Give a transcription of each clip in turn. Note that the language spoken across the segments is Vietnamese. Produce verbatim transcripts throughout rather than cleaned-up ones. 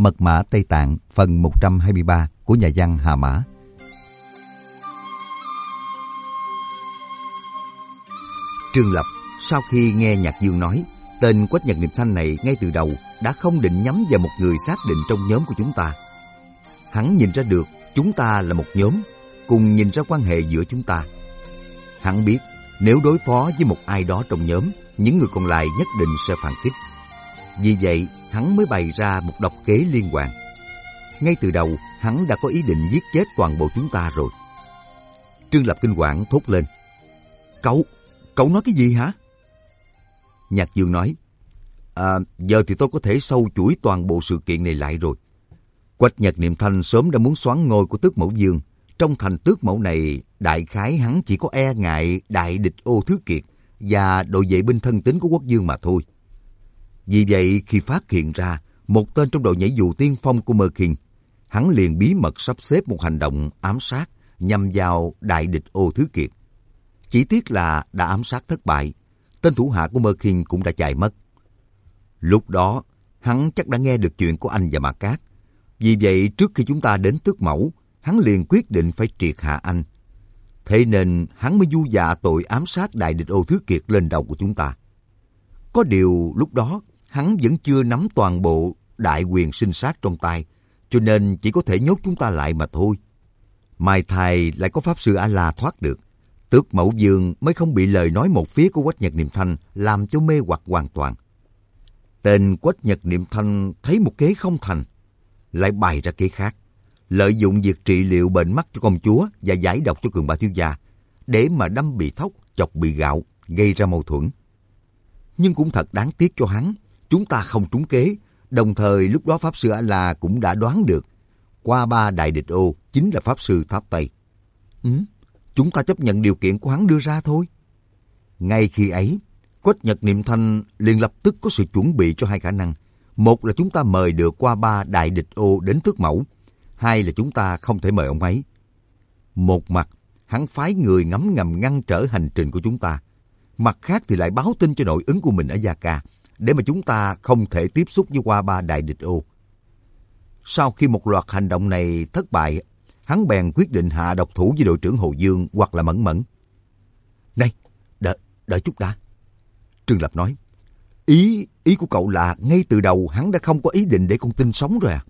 Mật mã Tây Tạng phần một trăm hai mươi ba của nhà văn Hà Mã. Trương Lập sau khi nghe Nhạc Dương nói, tên Quách Nhật Niệm Thanh này ngay từ đầu đã không định nhắm vào một người xác định trong nhóm của chúng ta. Hắn nhìn ra được chúng ta là một nhóm, cùng nhìn ra quan hệ giữa chúng ta. Hắn biết nếu đối phó với một ai đó trong nhóm, những người còn lại nhất định sẽ phản kích. Vì vậy, hắn mới bày ra một độc kế liên hoàn. Ngay từ đầu, hắn đã có ý định giết chết toàn bộ chúng ta rồi. Trương Lập kinh hoàng thốt lên. Cậu, cậu nói cái gì hả? Nhạc Dương nói, À, giờ thì tôi có thể sâu chuỗi toàn bộ sự kiện này lại rồi. Quách Nhật Niệm Thanh sớm đã muốn soán ngôi của Tước Mẫu Dương. Trong thành Tước Mẫu này, đại khái hắn chỉ có e ngại đại địch Ô Thứ Kiệt và đội vệ binh thân tín của quốc dương mà thôi. Vì vậy, khi phát hiện ra một tên trong đội nhảy dù tiên phong của Mơ Kinh, hắn liền bí mật sắp xếp một hành động ám sát nhằm vào đại địch Ô Thứ Kiệt. Chỉ tiếc là đã ám sát thất bại, tên thủ hạ của Mơ Kinh cũng đã chạy mất. Lúc đó, hắn chắc đã nghe được chuyện của anh và Mạc Cát. Vì vậy, trước khi chúng ta đến Tước Mẫu, hắn liền quyết định phải triệt hạ anh. Thế nên, hắn mới du dạ tội ám sát đại địch Ô Thứ Kiệt lên đầu của chúng ta. Có điều, lúc đó, hắn vẫn chưa nắm toàn bộ đại quyền sinh sát trong tay, cho nên chỉ có thể nhốt chúng ta lại mà thôi. Mai thai lại có Pháp Sư A-La thoát được. Tước Mẫu Dương mới không bị lời nói một phía của Quách Nhật Niệm Thanh làm cho mê hoặc hoàn toàn. Tên Quách Nhật Niệm Thanh thấy một kế không thành, lại bày ra kế khác, lợi dụng việc trị liệu bệnh mắt cho công chúa và giải độc cho Cường Ba thiếu gia, để mà đâm bị thóc, chọc bị gạo, gây ra mâu thuẫn. Nhưng cũng thật đáng tiếc cho hắn, chúng ta không trúng kế, đồng thời lúc đó Pháp Sư A-La cũng đã đoán được, qua ba đại địch Ô chính là Pháp Sư Tháp Tây. Ừ, chúng ta chấp nhận điều kiện của hắn đưa ra thôi. Ngay khi ấy, Quách Nhật Niệm Thanh liền lập tức có sự chuẩn bị cho hai khả năng. Một là chúng ta mời được qua ba đại địch Ô đến Tước Mẫu. Hai là chúng ta không thể mời ông ấy. Một mặt, hắn phái người ngấm ngầm ngăn trở hành trình của chúng ta. Mặt khác thì lại báo tin cho nội ứng của mình ở Gia Ca, để mà chúng ta không thể tiếp xúc với qua ba đại địch Ô. Sau khi một loạt hành động này thất bại, hắn bèn quyết định hạ độc thủ với đội trưởng Hồ Dương hoặc là Mẫn Mẫn. Này, đợi, đợi chút đã. Trương Lập nói, ý, ý của cậu là ngay từ đầu hắn đã không có ý định để con tin sống rồi à?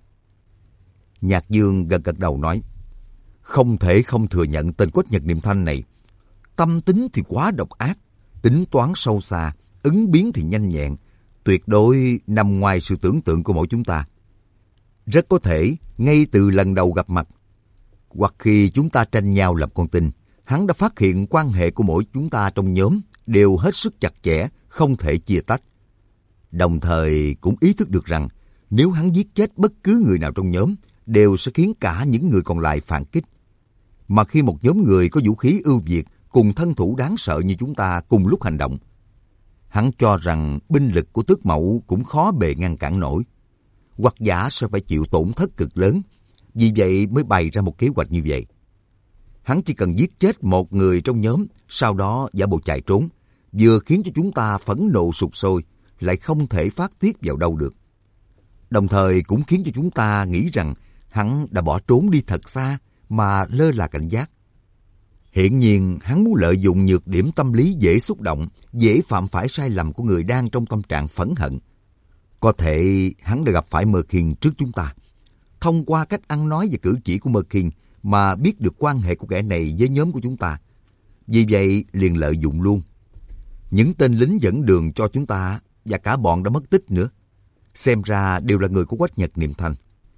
Nhạc Dương gật gật đầu nói, không thể không thừa nhận tên Quách Nhật Niệm Thanh này. Tâm tính thì quá độc ác, tính toán sâu xa, ứng biến thì nhanh nhẹn, tuyệt đối nằm ngoài sự tưởng tượng của mỗi chúng ta. Rất có thể, ngay từ lần đầu gặp mặt, hoặc khi chúng ta tranh nhau làm con tin, hắn đã phát hiện quan hệ của mỗi chúng ta trong nhóm đều hết sức chặt chẽ, không thể chia tách. Đồng thời cũng ý thức được rằng nếu hắn giết chết bất cứ người nào trong nhóm, đều sẽ khiến cả những người còn lại phản kích. Mà khi một nhóm người có vũ khí ưu việt cùng thân thủ đáng sợ như chúng ta cùng lúc hành động, hắn cho rằng binh lực của Tước Mẫu cũng khó bề ngăn cản nổi, hoặc giả sẽ phải chịu tổn thất cực lớn. Vì vậy mới bày ra một kế hoạch như vậy. Hắn chỉ cần giết chết một người trong nhóm, sau đó giả bộ chạy trốn, vừa khiến cho chúng ta phẫn nộ sục sôi, lại không thể phát tiết vào đâu được. Đồng thời cũng khiến cho chúng ta nghĩ rằng hắn đã bỏ trốn đi thật xa mà lơ là cảnh giác. Hiển nhiên hắn muốn lợi dụng nhược điểm tâm lý dễ xúc động, dễ phạm phải sai lầm của người đang trong tâm trạng phẫn hận. Có thể hắn đã gặp phải Mơ Kinh trước chúng ta. Thông qua cách ăn nói và cử chỉ của Mơ Kinh mà biết được quan hệ của kẻ này với nhóm của chúng ta. Vì vậy liền lợi dụng luôn. Những tên lính dẫn đường cho chúng ta và cả bọn đã mất tích nữa, xem ra đều là người của Quách Nhật Niệm Thanh.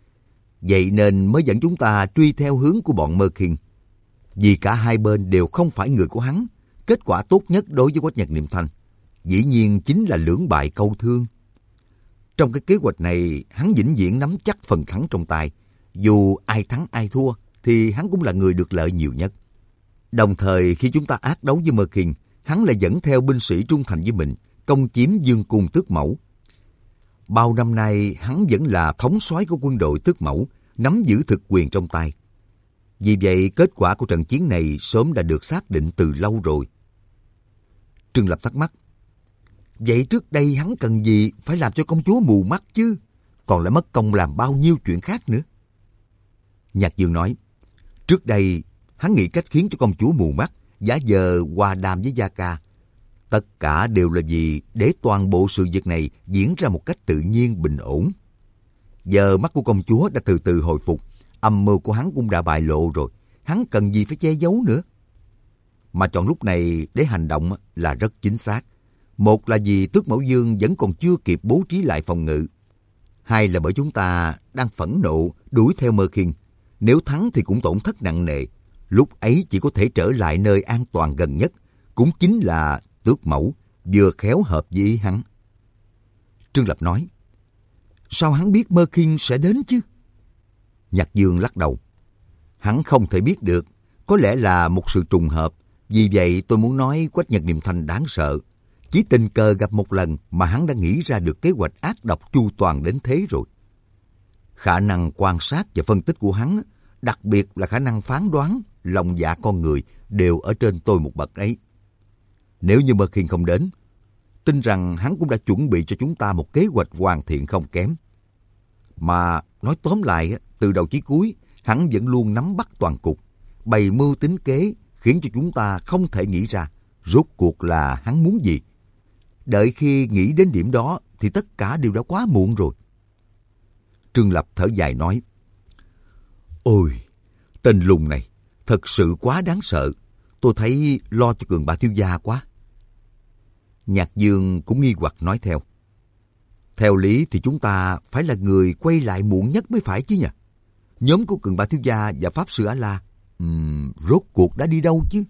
Vậy nên mới dẫn chúng ta truy theo hướng của bọn Mơ Kinh. Vì cả hai bên đều không phải người của hắn, kết quả tốt nhất đối với Quách Nhật Niệm Thanh dĩ nhiên chính là lưỡng bại câu thương. Trong cái kế hoạch này, hắn vĩnh viễn nắm chắc phần thắng trong tay. Dù ai thắng ai thua, thì hắn cũng là người được lợi nhiều nhất. Đồng thời, khi chúng ta ác đấu với Mơ Kinh, hắn lại dẫn theo binh sĩ trung thành với mình, công chiếm Dương Cung Tước Mẫu. Bao năm nay, hắn vẫn là thống soái của quân đội Tước Mẫu, nắm giữ thực quyền trong tay. Vì vậy, kết quả của trận chiến này sớm đã được xác định từ lâu rồi. Trương Lập thắc mắc, vậy trước đây hắn cần gì phải làm cho công chúa mù mắt chứ? còn lại mất công làm bao nhiêu chuyện khác nữa. Nhạc Dương nói, trước đây hắn nghĩ cách khiến cho công chúa mù mắt, giả vờ hòa đàm với Gia Ca. Tất cả đều là vì để toàn bộ sự việc này diễn ra một cách tự nhiên bình ổn. Giờ mắt của công chúa đã từ từ hồi phục, âm mưu của hắn cũng đã bại lộ rồi, hắn cần gì phải che giấu nữa. Mà chọn lúc này để hành động là rất chính xác. Một là vì Tước Mẫu Dương vẫn còn chưa kịp bố trí lại phòng ngự. Hai là bởi chúng ta đang phẫn nộ đuổi theo Mơ Khiên. Nếu thắng thì cũng tổn thất nặng nề. Lúc ấy chỉ có thể trở lại nơi an toàn gần nhất, cũng chính là Tước Mẫu, vừa khéo hợp với ý hắn. Trương Lập nói, sao hắn biết Mơ Khiên sẽ đến chứ? Nhạc Dương lắc đầu. Hắn không thể biết được, có lẽ là một sự trùng hợp. Vì vậy tôi muốn nói Quách Nhật Niệm Thanh đáng sợ. Chỉ tình cờ gặp một lần mà hắn đã nghĩ ra được kế hoạch ác độc chu toàn đến thế rồi. Khả năng quan sát và phân tích của hắn, đặc biệt là khả năng phán đoán, lòng dạ con người đều ở trên tôi một bậc ấy. Nếu như Mơ Khiên không đến, tin rằng hắn cũng đã chuẩn bị cho chúng ta một kế hoạch hoàn thiện không kém. Mà nói tóm lại, từ đầu chí cuối, hắn vẫn luôn nắm bắt toàn cục, bày mưu tính kế, khiến cho chúng ta không thể nghĩ ra rốt cuộc là hắn muốn gì. Đợi khi nghĩ đến điểm đó thì tất cả đều đã quá muộn rồi. Trương Lập thở dài nói, ôi, tên lùng này thật sự quá đáng sợ. Tôi thấy lo cho Cường Ba thiếu gia quá. Nhạc Dương cũng nghi hoặc nói theo, theo lý thì chúng ta phải là người quay lại muộn nhất mới phải chứ nhỉ? Nhóm của Cường Ba thiếu gia và Pháp Sư A-La Uhm, rốt cuộc đã đi đâu chứ?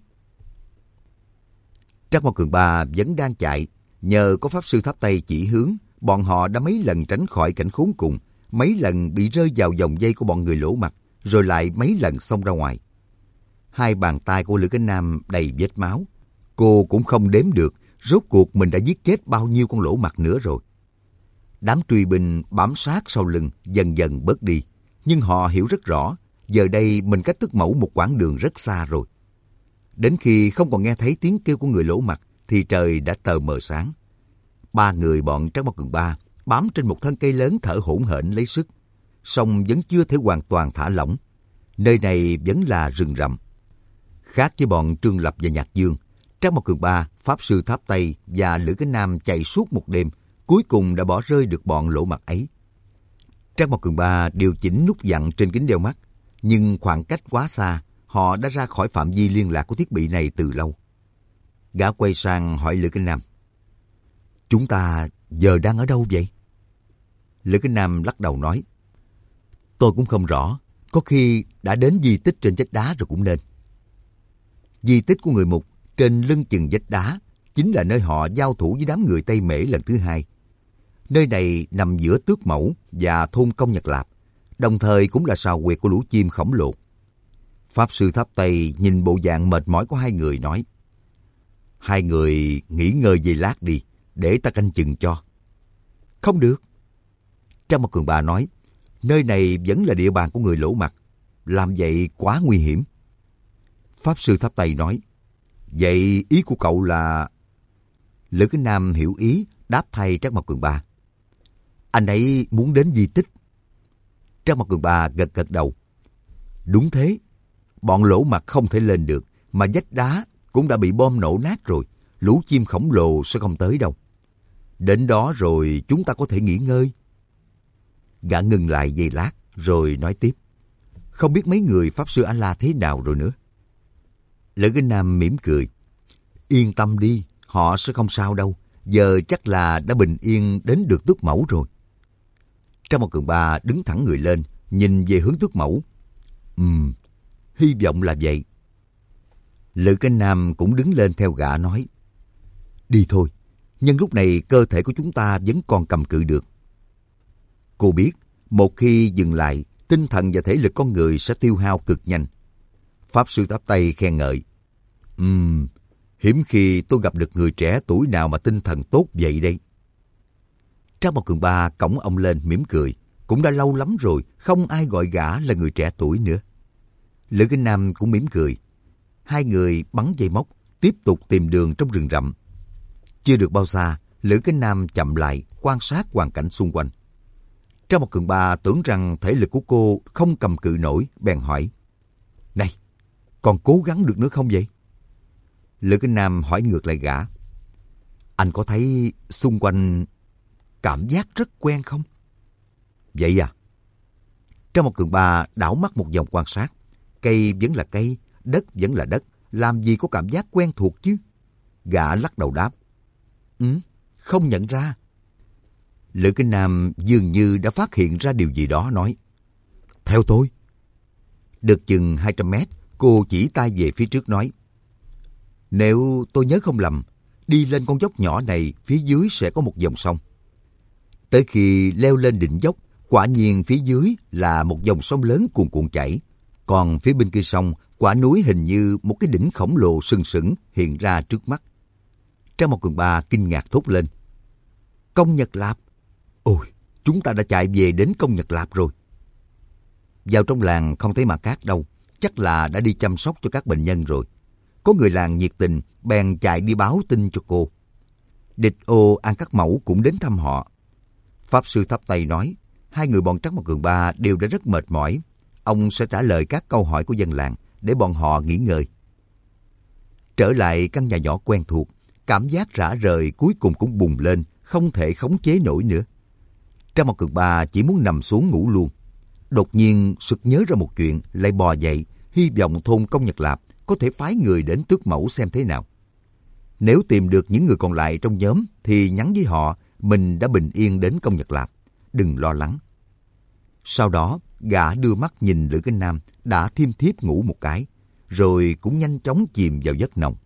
Trác Mao Cường Ba vẫn đang chạy. Nhờ có Pháp Sư Tháp Tây chỉ hướng, bọn họ đã mấy lần tránh khỏi cảnh khốn cùng, mấy lần bị rơi vào vòng dây của bọn người lỗ mặt, rồi lại mấy lần xông ra ngoài. Hai bàn tay của Lữ Cánh Nam đầy vết máu. Cô cũng không đếm được rốt cuộc mình đã giết chết bao nhiêu con lỗ mặt nữa rồi. Đám truy binh bám sát sau lưng dần dần bớt đi, nhưng họ hiểu rất rõ, giờ đây mình cách Tước Mẫu một quãng đường rất xa rồi. Đến khi không còn nghe thấy tiếng kêu của người lỗ mặt thì trời đã tờ mờ sáng. Ba người bọn Trác Mao Cường Ba bám trên một thân cây lớn thở hổn hển lấy sức, song vẫn chưa thể hoàn toàn thả lỏng. Nơi này vẫn là rừng rậm. Khác với bọn Trương Lập và Nhạc Dương, Trác Mao Cường Ba, Pháp Sư Tháp Tây và Lữ Cánh Nam chạy suốt một đêm, cuối cùng đã bỏ rơi được bọn lỗ mặt ấy. Trác Mao Cường Ba điều chỉnh nút dặn trên kính đeo mắt, nhưng khoảng cách quá xa, họ đã ra khỏi phạm vi liên lạc của thiết bị này từ lâu. Gã quay sang hỏi Lữ Cánh Nam, chúng ta giờ đang ở đâu vậy? Lữ Cánh Nam lắc đầu nói, tôi cũng không rõ, có khi đã đến di tích trên vách đá rồi cũng nên. Di tích của người Mục trên lưng chừng vách đá chính là nơi họ giao thủ với đám người Tây Mễ lần thứ hai. Nơi này nằm giữa Tước Mẫu và thôn Công Nhật Lạp, đồng thời cũng là sào huyệt của lũ chim khổng lồ. Pháp Sư Tháp Tây nhìn bộ dạng mệt mỏi của hai người nói, hai người nghỉ ngơi giây lát đi, để ta canh chừng cho. Không được. Trác Mao Cường Ba nói, nơi này vẫn là địa bàn của người lỗ mặt, làm vậy quá nguy hiểm. Pháp Sư Tháp Tây nói, vậy ý của cậu là... Lữ Cánh Nam hiểu ý, đáp thay Trác Mao Cường Ba. Anh ấy muốn đến di tích. Trác Mao Cường Ba gật gật đầu. Đúng thế, bọn lỗ mặt không thể lên được, mà vách đá cũng đã bị bom nổ nát rồi, lũ chim khổng lồ sẽ không tới đâu. Đến đó rồi chúng ta có thể nghỉ ngơi. Gã ngừng lại giây lát, rồi nói tiếp. Không biết mấy người Pháp Sư A-La thế nào rồi nữa. Lữ Cánh Nam mỉm cười. Yên tâm đi, họ sẽ không sao đâu. Giờ chắc là đã bình yên đến được Tước Mẫu rồi. Trác Mao Cường Ba đứng thẳng người lên, nhìn về hướng Tước Mẫu. Ừm, hy vọng là vậy. Lữ Cánh Nam cũng đứng lên theo gã nói. Đi thôi, nhân lúc này cơ thể của chúng ta vẫn còn cầm cự được. Cô biết, một khi dừng lại, tinh thần và thể lực con người sẽ tiêu hao cực nhanh. Pháp Sư Tháp Tây khen ngợi. Ừm, hiếm khi tôi gặp được người trẻ tuổi nào mà tinh thần tốt vậy đây. Trác Mao Cường Ba cõng ông lên mỉm cười. Cũng đã lâu lắm rồi, không ai gọi gã là người trẻ tuổi nữa. Lữ Cánh Nam cũng mỉm cười. Hai người bắn dây móc, tiếp tục tìm đường trong rừng rậm. Chưa được bao xa, Lữ Cánh Nam chậm lại, quan sát hoàn cảnh xung quanh. Trác Trang một Cường Ba tưởng rằng thể lực của cô không cầm cự nổi, bèn hỏi. Này, còn cố gắng được nữa không vậy? Lữ Kinh Nam hỏi ngược lại gã. Anh có thấy xung quanh cảm giác rất quen không? Vậy à? Trang một Cường Ba đảo mắt một vòng quan sát. Cây vẫn là cây, đất vẫn là đất. Làm gì có cảm giác quen thuộc chứ? Gã lắc đầu đáp. Ừ, không nhận ra. Lữ Kinh Nam dường như đã phát hiện ra điều gì đó, nói. Theo tôi. Được chừng hai trăm mét, cô chỉ tay về phía trước nói. Nếu tôi nhớ không lầm, đi lên con dốc nhỏ này, phía dưới sẽ có một dòng sông. Tới khi leo lên đỉnh dốc, quả nhiên phía dưới là một dòng sông lớn cuồn cuộn chảy. Còn phía bên kia sông, quả núi hình như một cái đỉnh khổng lồ sừng sững hiện ra trước mắt. Trang một Cường Ba kinh ngạc thốt lên. Công Nhật Lạp! Ôi, chúng ta đã chạy về đến Công Nhật Lạp rồi. Vào trong làng không thấy Mã Cát đâu, chắc là đã đi chăm sóc cho các bệnh nhân rồi. Có người làng nhiệt tình, bèn chạy đi báo tin cho cô. Địch Ô An Cắt Mẫu cũng đến thăm họ. Pháp sư thắp tay nói, hai người bọn Trắc Mộc Cường Ba đều đã rất mệt mỏi. Ông sẽ trả lời các câu hỏi của dân làng để bọn họ nghỉ ngơi. Trở lại căn nhà nhỏ quen thuộc, cảm giác rã rời cuối cùng cũng bùng lên, không thể khống chế nổi nữa. Trắc Mộc Cường Ba chỉ muốn nằm xuống ngủ luôn. Đột nhiên sực nhớ ra một chuyện, lại bò dậy, hy vọng thôn Công Nhật Lạp có thể phái người đến tước mẫu xem thế nào. Nếu tìm được những người còn lại trong nhóm thì nhắn với họ mình đã bình yên đến Công Nhật Lạp, đừng lo lắng. Sau đó, gã đưa mắt nhìn Lữ Kinh Nam đã thiêm thiếp ngủ một cái, rồi cũng nhanh chóng chìm vào giấc nồng.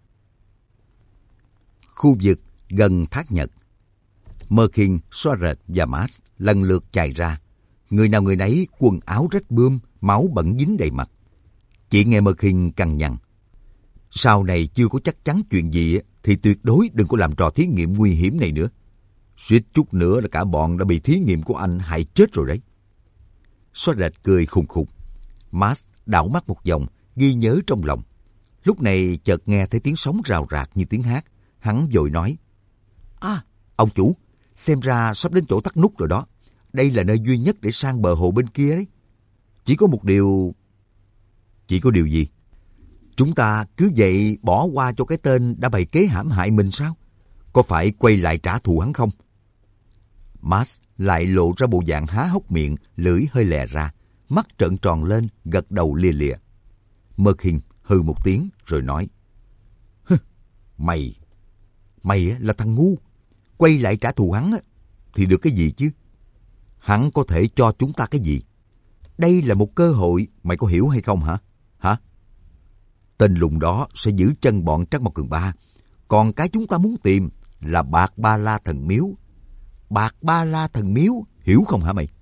Khu vực gần thác Nhật, Mơ Kinh, Soaret và Mars lần lượt chạy ra. Người nào người nấy quần áo rách bươm, máu bẩn dính đầy mặt. Chỉ nghe Mơ Kinh cằn nhằn. Sau này chưa có chắc chắn chuyện gì thì tuyệt đối đừng có làm trò thí nghiệm nguy hiểm này nữa. Suýt chút nữa là cả bọn đã bị thí nghiệm của anh hại chết rồi đấy. Soaret cười khùng khục. Mars đảo mắt một vòng, ghi nhớ trong lòng. Lúc này chợt nghe thấy tiếng sóng rào rạc như tiếng hát. Hắn vội nói. À, ông chủ, xem ra sắp đến chỗ tắt nút rồi đó. Đây là nơi duy nhất để sang bờ hồ bên kia đấy. Chỉ có một điều... Chỉ có điều gì? Chúng ta cứ vậy bỏ qua cho cái tên đã bày kế hãm hại mình sao? Có phải quay lại trả thù hắn không? Mars lại lộ ra bộ dạng há hốc miệng, lưỡi hơi lè ra, mắt trợn tròn lên, gật đầu lia lịa. Mơ Kinh hừ một tiếng rồi nói. Hừ, mày, mày là thằng ngu. Quay lại trả thù hắn thì được cái gì chứ? Hắn có thể cho chúng ta cái gì? Đây là một cơ hội, mày có hiểu hay không hả? Hả? Tên lùng đó sẽ giữ chân bọn Trắc Mộc Cường Ba. Còn cái chúng ta muốn tìm là Bạc Ba La Thần Miếu. Bạc Ba La Thần Miếu, hiểu không hả mày?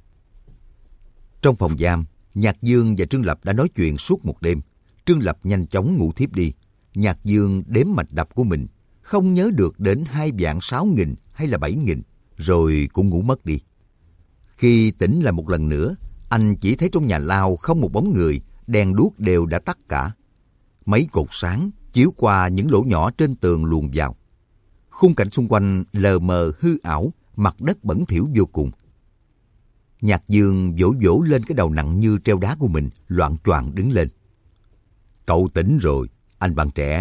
Trong phòng giam, Nhạc Dương và Trương Lập đã nói chuyện suốt một đêm. Trương Lập nhanh chóng ngủ thiếp đi. Nhạc Dương đếm mạch đập của mình, không nhớ được đến hai vạn sáu nghìn hay là bảy nghìn, rồi cũng ngủ mất đi. Khi tỉnh lại một lần nữa, anh chỉ thấy trong nhà lao không một bóng người, đèn đuốc đều đã tắt cả. Mấy cột sáng chiếu qua những lỗ nhỏ trên tường luồn vào. Khung cảnh xung quanh lờ mờ hư ảo, mặt đất bẩn thỉu vô cùng. Nhạc Dương vỗ vỗ lên cái đầu nặng như treo đá của mình, loạng choạng đứng lên. Cậu tỉnh rồi, anh bạn trẻ.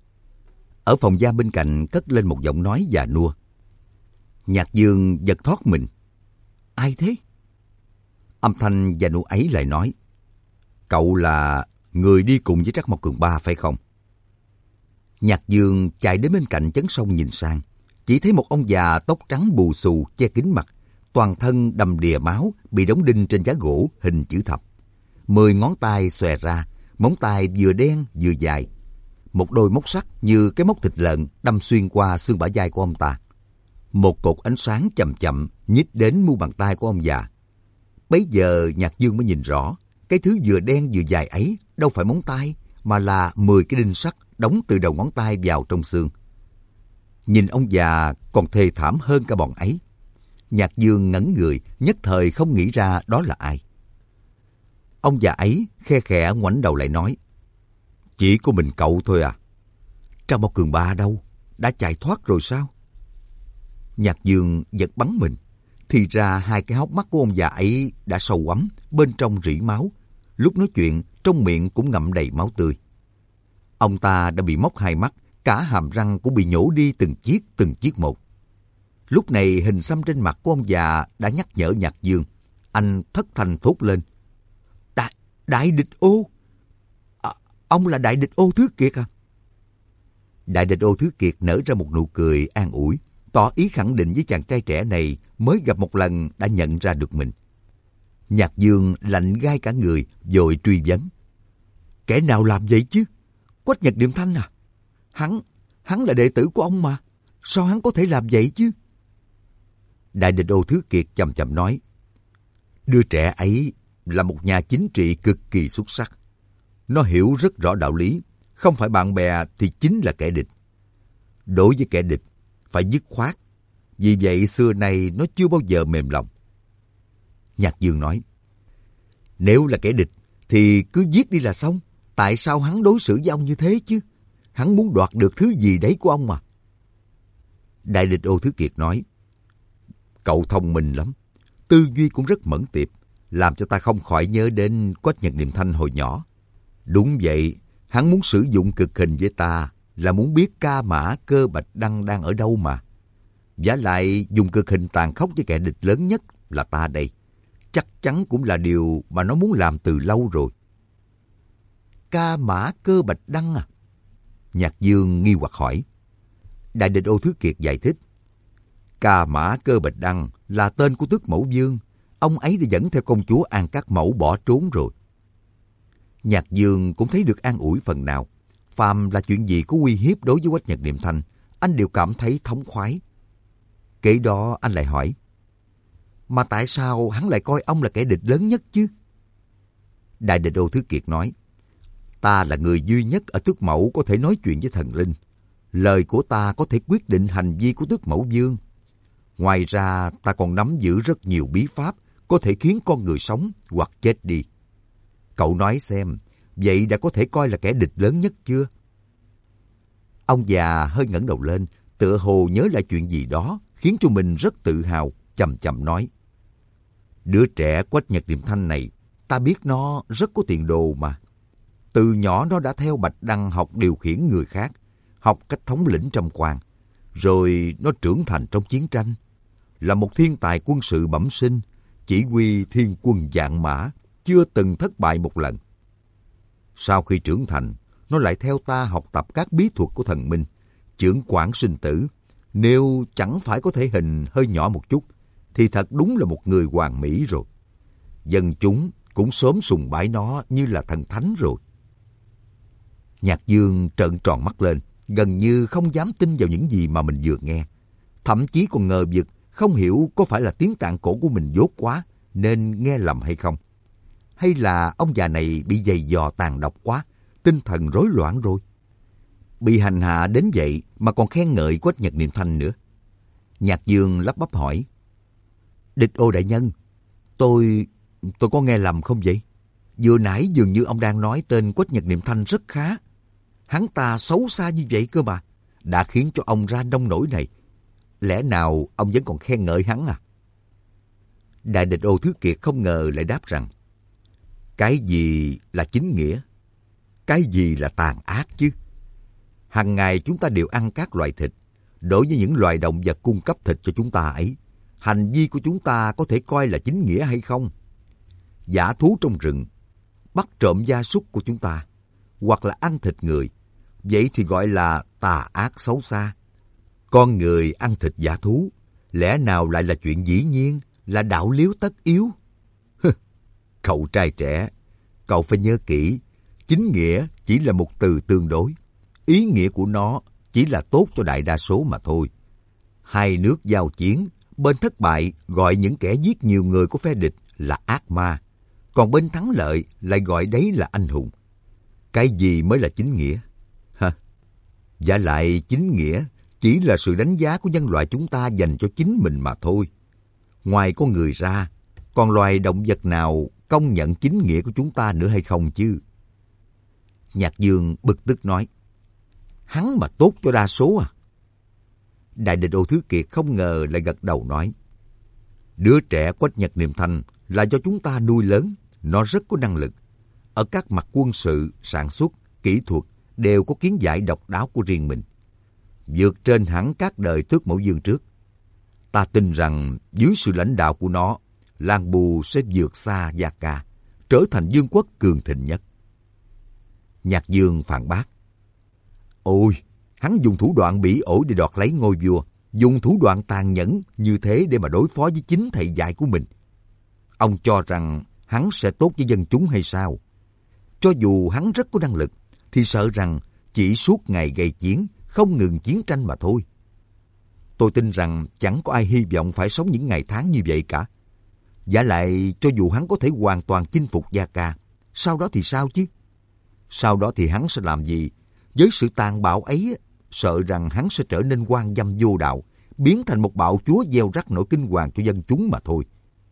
Ở phòng giam bên cạnh cất lên một giọng nói già nua. Nhạc Dương giật thoát mình. Ai thế? Âm thanh già nua ấy lại nói. Cậu là người đi cùng với Trắc Mộc Cường Ba phải không? Nhạc Dương chạy đến bên cạnh chấn sông nhìn sang. Chỉ thấy một ông già tóc trắng bù xù che kín mặt, toàn thân đầm đìa máu, bị đóng đinh trên giá gỗ hình chữ thập. Mười ngón tay xòe ra, móng tay vừa đen vừa dài. Một đôi móc sắt như cái móc thịt lợn đâm xuyên qua xương bả vai của ông ta. Một cột ánh sáng chậm chậm nhích đến mu bàn tay của ông già. Bấy giờ Nhạc Dương mới nhìn rõ, cái thứ vừa đen vừa dài ấy đâu phải móng tay, mà là mười cái đinh sắt đóng từ đầu ngón tay vào trong xương. Nhìn ông già còn thê thảm hơn cả bọn ấy. Nhạc Dương ngẩn người, nhất thời không nghĩ ra đó là ai. Ông già ấy khe khẽ ngoảnh đầu lại nói. Chỉ có mình cậu thôi à? Trắc Mộc Cường Ba đâu? Đã chạy thoát rồi sao? Nhạc Dương giật bắn mình. Thì ra hai cái hốc mắt của ông già ấy đã sâu hoắm, bên trong rỉ máu. Lúc nói chuyện, trong miệng cũng ngậm đầy máu tươi. Ông ta đã bị móc hai mắt, cả hàm răng cũng bị nhổ đi từng chiếc từng chiếc một. Lúc này hình xăm trên mặt của ông già đã nhắc nhở Nhạc Dương. Anh thất thanh thốt lên. Đại, đại địch ô! À, ông là Đại địch ô Thứ Kiệt à? Đại địch ô Thứ Kiệt nở ra một nụ cười an ủi, tỏ ý khẳng định với chàng trai trẻ này mới gặp một lần đã nhận ra được mình. Nhạc Dương lạnh gai cả người, vội truy vấn. Kẻ nào làm vậy chứ? Quách Nhật Điềm Thanh à? Hắn, hắn là đệ tử của ông mà. Sao hắn có thể làm vậy chứ? Đại địch ô Thứ Kiệt chậm chậm nói. Đứa trẻ ấy là một nhà chính trị cực kỳ xuất sắc. Nó hiểu rất rõ đạo lý. Không phải bạn bè thì chính là kẻ địch. Đối với kẻ địch, phải dứt khoát. Vì vậy xưa nay nó chưa bao giờ mềm lòng. Nhạc Dương nói. Nếu là kẻ địch thì cứ giết đi là xong. Tại sao hắn đối xử với ông như thế chứ? Hắn muốn đoạt được thứ gì đấy của ông mà. Đại địch ô Thứ Kiệt nói. Cậu thông minh lắm. Tư duy cũng rất mẫn tiệp. Làm cho ta không khỏi nhớ đến Quách Nhật Điềm Thanh hồi nhỏ. Đúng vậy. Hắn muốn sử dụng cực hình với ta là muốn biết Ca Mã Cơ Bạch Đăng đang ở đâu mà. Vả lại dùng cực hình tàn khốc với kẻ địch lớn nhất là ta đây. Chắc chắn cũng là điều mà nó muốn làm từ lâu rồi. Ca Mã Cơ Bạch Đăng à? Nhạc Dương nghi hoặc hỏi. Đại địch ô Thứ Kiệt giải thích. Ca Mã Cơ Bạch Đăng là tên của Tước Mẫu Vương. Ông ấy đã dẫn theo công chúa An Cát Mẫu bỏ trốn rồi. Nhạc Dương cũng thấy được an ủi phần nào. Phàm là chuyện gì có uy hiếp đối với Quách Nhật Điềm Thanh, anh đều cảm thấy thống khoái. Kể đó anh lại hỏi. Mà tại sao hắn lại coi ông là kẻ địch lớn nhất chứ? Đại địch ô Thứ Kiệt nói. Ta là người duy nhất ở Tước Mẫu có thể nói chuyện với thần linh. Lời của ta có thể quyết định hành vi của Tước Mẫu Vương. Ngoài ra ta còn nắm giữ rất nhiều bí pháp có thể khiến con người sống hoặc chết đi. Cậu nói xem, vậy đã có thể coi là kẻ địch lớn nhất chưa? Ông già hơi ngẩng đầu lên, tựa hồ nhớ lại chuyện gì đó, khiến cho mình rất tự hào, chậm chậm nói. Đứa trẻ Quách Nhật Điềm Thanh này, ta biết nó rất có tiền đồ mà. Từ nhỏ nó đã theo Bạch Đăng học điều khiển người khác, học cách thống lĩnh trong quan, rồi nó trưởng thành trong chiến tranh. Là một thiên tài quân sự bẩm sinh, chỉ huy thiên quân vạn mã, chưa từng thất bại một lần. Sau khi trưởng thành, nó lại theo ta học tập các bí thuật của thần minh, chưởng quản sinh tử. Nếu chẳng phải có thể hình hơi nhỏ một chút, thì thật đúng là một người hoàn mỹ rồi. Dân chúng cũng sớm sùng bái nó như là thần thánh rồi. Nhạc Dương trợn tròn mắt lên, gần như không dám tin vào những gì mà mình vừa nghe. Thậm chí còn ngờ vực, không hiểu có phải là tiếng tạng cổ của mình dốt quá, nên nghe lầm hay không. Hay là ông già này bị giày dò tàn độc quá, tinh thần rối loạn rồi. Bị hành hạ đến vậy mà còn khen ngợi Quách Nhật Điềm Thanh nữa. Nhạc Dương lắp bắp hỏi. Địch ô đại nhân, tôi... tôi có nghe lầm không vậy? Vừa nãy dường như ông đang nói tên Quách Nhật Điềm Thanh rất khá. Hắn ta xấu xa như vậy cơ mà, đã khiến cho ông ra nông nổi này. Lẽ nào ông vẫn còn khen ngợi hắn à? Đại địch ô Thứ Kiệt không ngờ lại đáp rằng, cái gì là chính nghĩa? Cái gì là tàn ác chứ? Hằng ngày chúng ta đều ăn các loại thịt. Đối với những loài động vật cung cấp thịt cho chúng ta ấy, hành vi của chúng ta có thể coi là chính nghĩa hay không? Dã thú trong rừng, bắt trộm gia súc của chúng ta, hoặc là ăn thịt người, vậy thì gọi là tà ác xấu xa. Con người ăn thịt dã thú, lẽ nào lại là chuyện dĩ nhiên, là đạo liếu tất yếu? Cậu trai trẻ, cậu phải nhớ kỹ, chính nghĩa chỉ là một từ tương đối. Ý nghĩa của nó chỉ là tốt cho đại đa số mà thôi. Hai nước giao chiến, bên thất bại gọi những kẻ giết nhiều người của phe địch là ác ma, còn bên thắng lợi lại gọi đấy là anh hùng. Cái gì mới là chính nghĩa? Hả? Vả lại chính nghĩa chỉ là sự đánh giá của nhân loại chúng ta dành cho chính mình mà thôi. Ngoài con người ra, còn loài động vật nào công nhận chính nghĩa của chúng ta nữa hay không chứ? Nhạc Dương bực tức nói. Hắn mà tốt cho đa số à? Đại địch ô Thứ Kiệt không ngờ lại gật đầu nói. Đứa trẻ Quách Nhật Niệm Thanh là do chúng ta nuôi lớn, nó rất có năng lực. Ở các mặt quân sự, sản xuất, kỹ thuật đều có kiến giải độc đáo của riêng mình. Vượt trên hẳn các đời Tước Mẫu Dương trước. Ta tin rằng dưới sự lãnh đạo của nó, Lan Bù sẽ vượt xa Gia Ca, trở thành vương quốc cường thịnh nhất. Nhạc Dương phản bác. Ôi, hắn dùng thủ đoạn bỉ ổi để đoạt lấy ngôi vua, dùng thủ đoạn tàn nhẫn như thế để mà đối phó với chính thầy dạy của mình. Ông cho rằng hắn sẽ tốt với dân chúng hay sao? Cho dù hắn rất có năng lực, thì sợ rằng chỉ suốt ngày gây chiến, không ngừng chiến tranh mà thôi. Tôi tin rằng chẳng có ai hy vọng phải sống những ngày tháng như vậy cả. Vả lại, cho dù hắn có thể hoàn toàn chinh phục Gia Ca, sau đó thì sao chứ? Sau đó thì hắn sẽ làm gì? Với sự tàn bạo ấy, sợ rằng hắn sẽ trở nên quan dâm vô đạo, biến thành một bạo chúa gieo rắc nỗi kinh hoàng cho dân chúng mà thôi.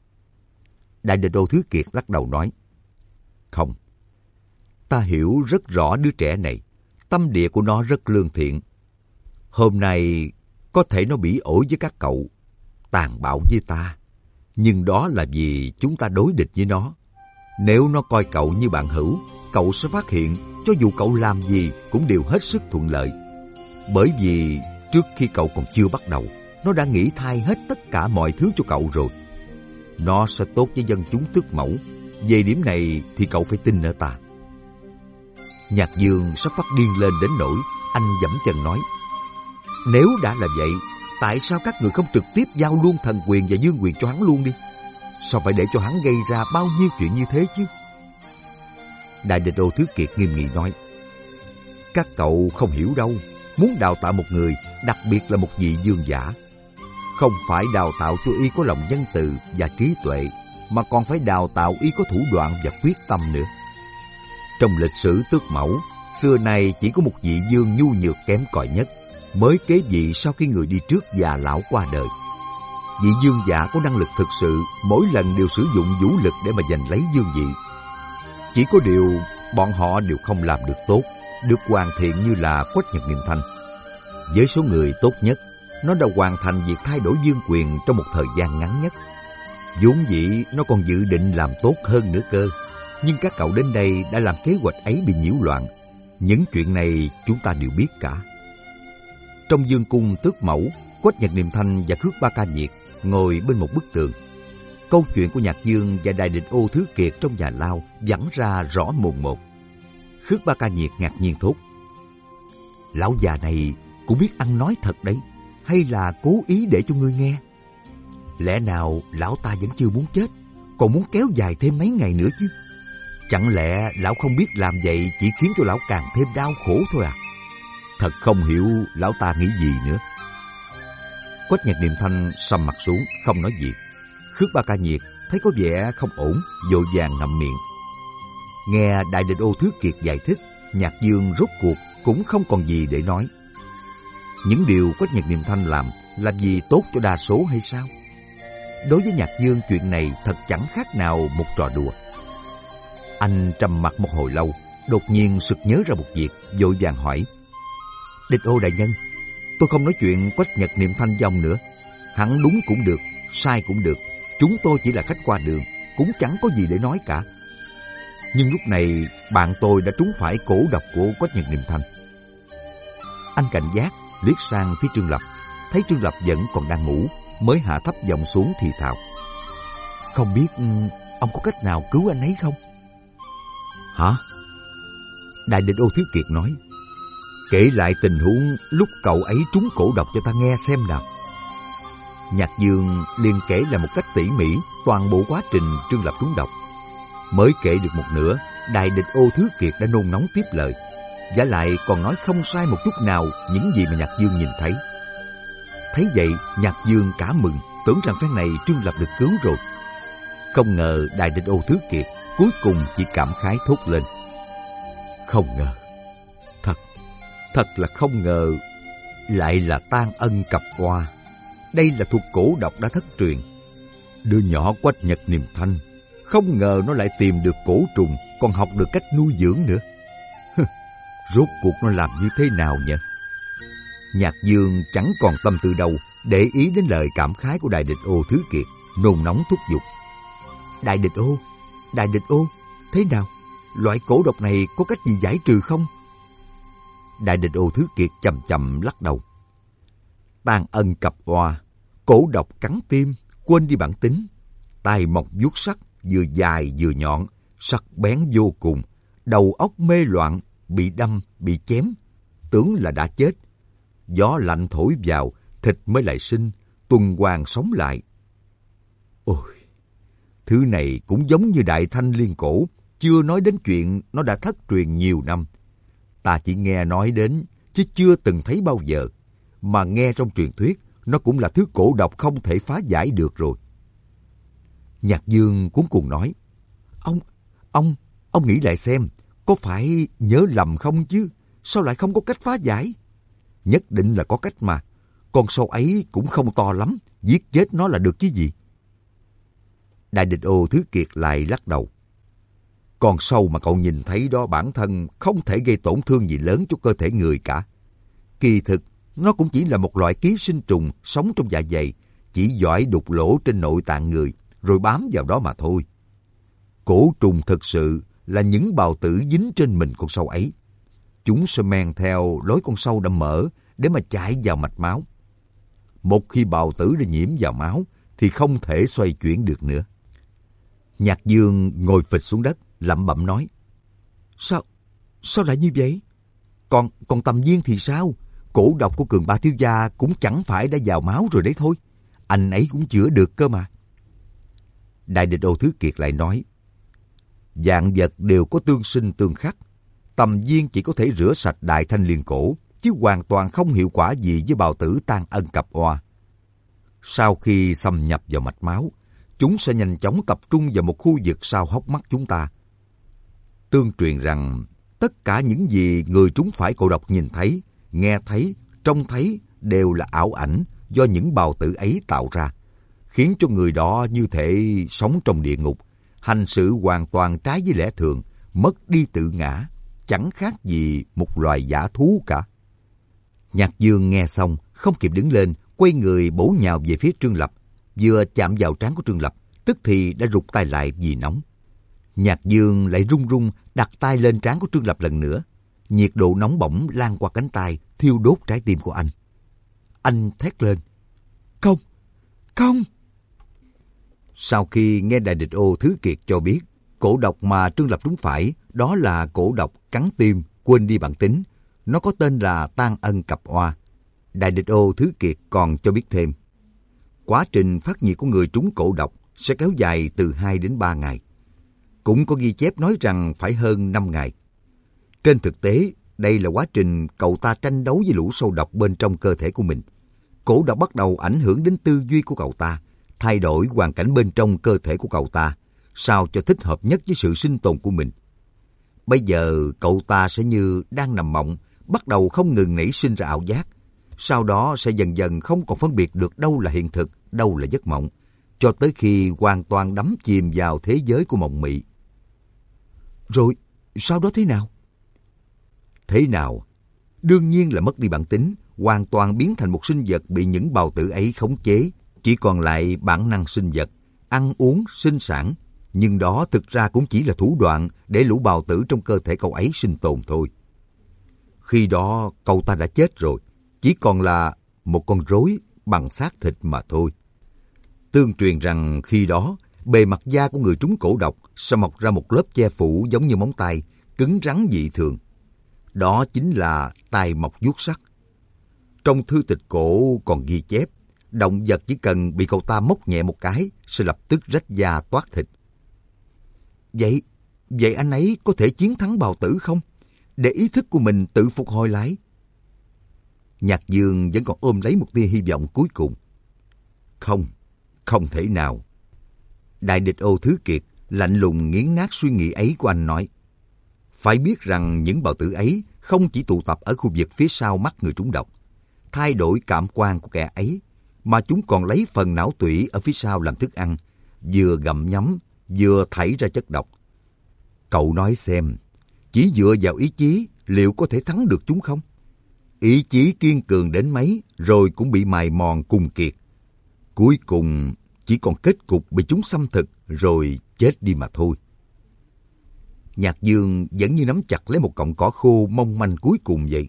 Đại Địch Ô Thứ Kiệt lắc đầu nói, không, ta hiểu rất rõ đứa trẻ này, tâm địa của nó rất lương thiện. Hôm nay có thể nó bỉ ổi với các cậu, tàn bạo với ta, nhưng đó là vì chúng ta đối địch với nó. Nếu nó coi cậu như bạn hữu, cậu sẽ phát hiện cho dù cậu làm gì cũng đều hết sức thuận lợi. Bởi vì trước khi cậu còn chưa bắt đầu, nó đã nghĩ thay hết tất cả mọi thứ cho cậu rồi. Nó sẽ tốt với dân chúng Tước Mẫu. Về điểm này thì cậu phải tin ở ta. Nhạc Dương sắp phát điên lên đến nỗi anh giẫm chân nói, nếu đã là vậy, tại sao các người không trực tiếp giao luôn thần quyền và vương quyền cho hắn luôn đi? Sao phải để cho hắn gây ra bao nhiêu chuyện như thế chứ? Đại Địch Ô Thứ Kiệt nghiêm nghị nói, các cậu không hiểu đâu. Muốn đào tạo một người, đặc biệt là một vị vương giả, không phải đào tạo cho y có lòng nhân từ và trí tuệ, mà còn phải đào tạo y có thủ đoạn và quyết tâm nữa. Trong lịch sử Tước Mẫu, xưa nay chỉ có một vị vương nhu nhược kém cỏi nhất mới kế vị sau khi người đi trước già lão qua đời. Vị vương giả có năng lực thực sự, mỗi lần đều sử dụng vũ lực để mà giành lấy vương vị. Chỉ có điều bọn họ đều không làm được tốt, được hoàn thiện như là Quách Nhật Niệm Thanh. Với số người tốt nhất, nó đã hoàn thành việc thay đổi vương quyền trong một thời gian ngắn nhất. Vốn dĩ nó còn dự định làm tốt hơn nữa cơ, nhưng các cậu đến đây đã làm kế hoạch ấy bị nhiễu loạn. Những chuyện này chúng ta đều biết cả. Trong vương cung Tước Mẫu, Quách Nhật Niệm Thanh và Khước Ba Ca Nhiệt ngồi bên một bức tường. Câu chuyện của Nhạc Dương và Đại Địch Ô Thứ Kiệt trong nhà lao vẳng ra rõ mồn một. Khước Ba Ca Nhiệt ngạc nhiên thốt, lão già này cũng biết ăn nói thật đấy, hay là cố ý để cho ngươi nghe? Lẽ nào lão ta vẫn chưa muốn chết, còn muốn kéo dài thêm mấy ngày nữa chứ? Chẳng lẽ lão không biết làm vậy chỉ khiến cho lão càng thêm đau khổ thôi à? Thật không hiểu lão ta nghĩ gì nữa. Quách Nhật Niệm Thanh sầm mặt xuống, không nói gì. Khước Ba Ca Nhiệt thấy có vẻ không ổn, vội vàng ngậm miệng. Nghe Đại Địch Ô Thứ Kiệt giải thích, Nhạc Dương rốt cuộc cũng không còn gì để nói. Những điều Quách Nhật Niệm Thanh làm là vì tốt cho đa số hay sao? Đối với Nhạc Dương, chuyện này thật chẳng khác nào một trò đùa. Anh trầm mặc một hồi lâu, đột nhiên sực nhớ ra một việc, vội vàng hỏi, Địch Ô đại nhân, tôi không nói chuyện Quách Nhật Niệm Thanh với ông nữa. Hắn đúng cũng được, sai cũng được, chúng tôi chỉ là khách qua đường, cũng chẳng có gì để nói cả. Nhưng lúc này bạn tôi đã trúng phải cổ độc của Quách Nhật Niệm Thanh. Anh cảnh giác liếc sang phía Trương Lập, thấy Trương Lập vẫn còn đang ngủ, mới hạ thấp giọng xuống thì thào, không biết ông có cách nào cứu anh ấy không? Hả? Đại Địch Ô Thứ Kiệt nói, kể lại tình huống lúc cậu ấy trúng cổ độc cho ta nghe xem nào. Nhạc Dương liền kể lại một cách tỉ mỉ toàn bộ quá trình Trương Lập trúng độc. Mới kể được một nửa, Đại Địch Ô Thứ Kiệt đã nôn nóng tiếp lời, vả lại còn nói không sai một chút nào những gì mà Nhạc Dương nhìn thấy. Thấy vậy, Nhạc Dương cả mừng, tưởng rằng phen này Trương Lập được cứu rồi. Không ngờ Đại Địch Ô Thứ Kiệt cuối cùng chỉ cảm khái thốt lên, không ngờ, thật, thật là không ngờ, lại là tan ân cặp oa. Đây là thuộc cổ độc đã thất truyền. Đứa nhỏ Quách Nhật Niệm Thanh, không ngờ nó lại tìm được cổ trùng, còn học được cách nuôi dưỡng nữa. Rốt cuộc nó làm như thế nào nhỉ? Nhạc Dương chẳng còn tâm tư đâu để ý đến lời cảm khái của Đại Địch Ô Thứ Kiệt, nôn nóng thúc giục. Đại địch ô, đại địch ô, thế nào? Loại cổ độc này có cách gì giải trừ không? Đại địch ô Thứ Kiệt chậm chậm lắc đầu. Tàn ân cặp oa, cổ độc cắn tim, quên đi bản tính. Tai mọc vuốt sắc, vừa dài vừa nhọn, sắc bén vô cùng. Đầu óc mê loạn, bị đâm, bị chém, tưởng là đã chết. Gió lạnh thổi vào, thịt mới lại sinh, tuần hoàn sống lại. Ôi, thứ này cũng giống như Đại Thanh Liên Cổ, chưa nói đến chuyện nó đã thất truyền nhiều năm. Ta chỉ nghe nói đến, chứ chưa từng thấy bao giờ. Mà nghe trong truyền thuyết, nó cũng là thứ cổ độc không thể phá giải được rồi. Nhạc Dương cuống cuồng nói, Ông, ông, ông nghĩ lại xem, có phải nhớ lầm không chứ? Sao lại không có cách phá giải? Nhất định là có cách mà. Con sâu ấy cũng không to lắm, giết chết nó là được chứ gì. Đại địch ô Thứ Kiệt lại lắc đầu. Con sâu mà cậu nhìn thấy đó bản thân không thể gây tổn thương gì lớn cho cơ thể người cả. Kỳ thực, nó cũng chỉ là một loại ký sinh trùng sống trong dạ dày, chỉ giỏi đục lỗ trên nội tạng người, rồi bám vào đó mà thôi. Cổ trùng thực sự là những bào tử dính trên mình con sâu ấy. Chúng sẽ men theo lối con sâu đã mở để mà chạy vào mạch máu. Một khi bào tử đã nhiễm vào máu thì không thể xoay chuyển được nữa. Nhạc Dương ngồi phịch xuống đất, lẩm bẩm nói. Sao, sao lại như vậy? Còn, còn Tầm Viên thì sao? Cổ độc của Cường Ba thiếu gia cũng chẳng phải đã vào máu rồi đấy thôi. Anh ấy cũng chữa được cơ mà. Đại địch ô Thứ Kiệt lại nói. Vạn vật đều có tương sinh tương khắc. Tầm Viên chỉ có thể rửa sạch Đại Thanh Liên Cổ, chứ hoàn toàn không hiệu quả gì với bào tử Tan Ân Cặp Oa. Sau khi xâm nhập vào mạch máu, chúng sẽ nhanh chóng tập trung vào một khu vực sau hốc mắt chúng ta. Tương truyền rằng, tất cả những gì người trúng phải cổ độc nhìn thấy, nghe thấy, trông thấy đều là ảo ảnh do những bào tử ấy tạo ra, khiến cho người đó như thể sống trong địa ngục, hành sự hoàn toàn trái với lẽ thường, mất đi tự ngã, chẳng khác gì một loài dã thú cả. Nhạc Dương nghe xong, không kịp đứng lên, quay người bổ nhào về phía Trương Lập. Vừa chạm vào trán của Trương Lập, tức thì đã rụt tay lại vì nóng. Nhạc Dương lại run run đặt tay lên trán của Trương Lập lần nữa. Nhiệt độ nóng bỏng lan qua cánh tay, thiêu đốt trái tim của anh. Anh thét lên. Không! Không! Sau khi nghe Đại địch ô Thứ Kiệt cho biết, cổ độc mà Trương Lập trúng phải, đó là cổ độc cắn tim, quên đi bản tính. Nó có tên là Tan Ân Cặp Oa. Đại địch ô Thứ Kiệt còn cho biết thêm. Quá trình phát nhiệt của người trúng cổ độc sẽ kéo dài từ hai đến ba ngày. Cũng có ghi chép nói rằng phải hơn năm ngày. Trên thực tế, đây là quá trình cậu ta tranh đấu với lũ sâu độc bên trong cơ thể của mình. Cổ độc bắt đầu ảnh hưởng đến tư duy của cậu ta, thay đổi hoàn cảnh bên trong cơ thể của cậu ta, sao cho thích hợp nhất với sự sinh tồn của mình. Bây giờ cậu ta sẽ như đang nằm mộng, bắt đầu không ngừng nảy sinh ra ảo giác. Sau đó sẽ dần dần không còn phân biệt được đâu là hiện thực, đâu là giấc mộng, cho tới khi hoàn toàn đắm chìm vào thế giới của mộng mị. Rồi, sau đó thế nào? Thế nào? Đương nhiên là mất đi bản tính, hoàn toàn biến thành một sinh vật bị những bào tử ấy khống chế, chỉ còn lại bản năng sinh vật, ăn uống, sinh sản. Nhưng đó thực ra cũng chỉ là thủ đoạn để lũ bào tử trong cơ thể cậu ấy sinh tồn thôi. Khi đó cậu ta đã chết rồi, chỉ còn là một con rối bằng xác thịt mà thôi. Tương truyền rằng khi đó, bề mặt da của người trúng cổ độc sẽ mọc ra một lớp che phủ giống như móng tay, cứng rắn dị thường. Đó chính là tai mọc vuốt sắc. Trong thư tịch cổ còn ghi chép, động vật chỉ cần bị cậu ta móc nhẹ một cái sẽ lập tức rách da toát thịt. Vậy, vậy anh ấy có thể chiến thắng bào tử không? Để ý thức của mình tự phục hồi lại. Nhạc Dương vẫn còn ôm lấy một tia hy vọng cuối cùng. Không, không thể nào. Đại địch ô Thứ Kiệt lạnh lùng nghiến nát suy nghĩ ấy của anh nói. Phải biết rằng những bào tử ấy không chỉ tụ tập ở khu vực phía sau mắt người trúng độc, thay đổi cảm quan của kẻ ấy, mà chúng còn lấy phần não tủy ở phía sau làm thức ăn, vừa gặm nhấm, vừa thảy ra chất độc. Cậu nói xem, chỉ dựa vào ý chí liệu có thể thắng được chúng không? Ý chí kiên cường đến mấy rồi cũng bị mài mòn cùng kiệt. Cuối cùng chỉ còn kết cục bị chúng xâm thực rồi chết đi mà thôi. Nhạc Dương vẫn như nắm chặt lấy một cọng cỏ khô mong manh cuối cùng vậy.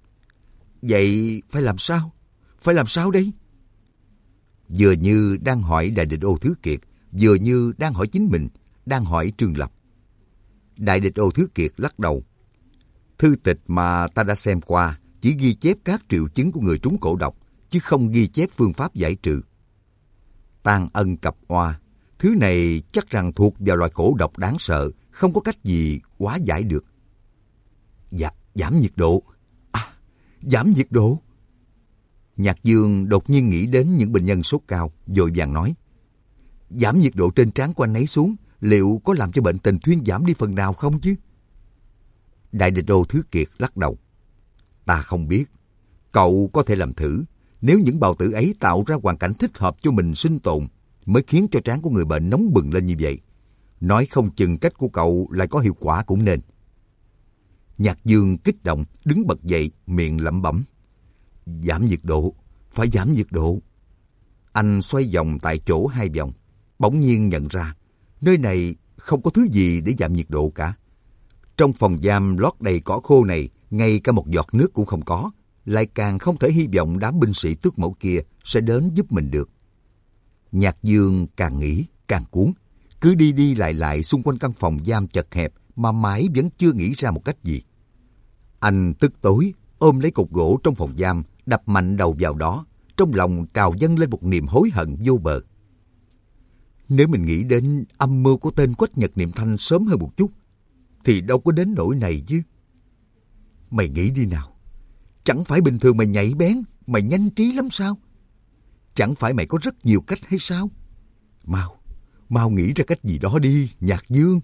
Vậy phải làm sao? Phải làm sao đây? Vừa như đang hỏi Đại Địch Ô Thứ Kiệt, vừa như đang hỏi chính mình, đang hỏi Trương Lập. Đại Địch Ô Thứ Kiệt lắc đầu. Thư tịch mà ta đã xem qua chỉ ghi chép các triệu chứng của người trúng cổ độc, chứ không ghi chép phương pháp giải trừ. Tang ân cập oa, thứ này chắc rằng thuộc vào loại cổ độc đáng sợ, không có cách gì hóa giải được. Dạ, giảm nhiệt độ. À, giảm nhiệt độ. Nhạc Dương đột nhiên nghĩ đến những bệnh nhân sốt cao, vội vàng nói. Giảm nhiệt độ trên trán của anh ấy xuống, liệu có làm cho bệnh tình thuyên giảm đi phần nào không chứ? Đại Địch Ô Thứ Kiệt lắc đầu. Ta không biết. Cậu có thể làm thử. Nếu những bào tử ấy tạo ra hoàn cảnh thích hợp cho mình sinh tồn, mới khiến cho trán của người bệnh nóng bừng lên như vậy. Nói không chừng cách của cậu lại có hiệu quả cũng nên. Nhạc Dương kích động, đứng bật dậy, miệng lẩm bẩm. Giảm nhiệt độ, phải giảm nhiệt độ. Anh xoay vòng tại chỗ hai vòng, bỗng nhiên nhận ra, nơi này không có thứ gì để giảm nhiệt độ cả. Trong phòng giam lót đầy cỏ khô này, ngay cả một giọt nước cũng không có, lại càng không thể hy vọng đám binh sĩ tước mẫu kia sẽ đến giúp mình được. Nhạc Dương càng nghĩ, càng cuốn, cứ đi đi lại lại xung quanh căn phòng giam chật hẹp mà mãi vẫn chưa nghĩ ra một cách gì. Anh tức tối, ôm lấy cột gỗ trong phòng giam, đập mạnh đầu vào đó, trong lòng trào dâng lên một niềm hối hận vô bờ. Nếu mình nghĩ đến âm mưu của tên Quách Nhật Niệm Thanh sớm hơn một chút, thì đâu có đến nỗi này chứ. Mày nghĩ đi nào, chẳng phải bình thường mày nhạy bén, mày nhanh trí lắm sao? Chẳng phải mày có rất nhiều cách hay sao? Mau, mau nghĩ ra cách gì đó đi, Nhạc Dương.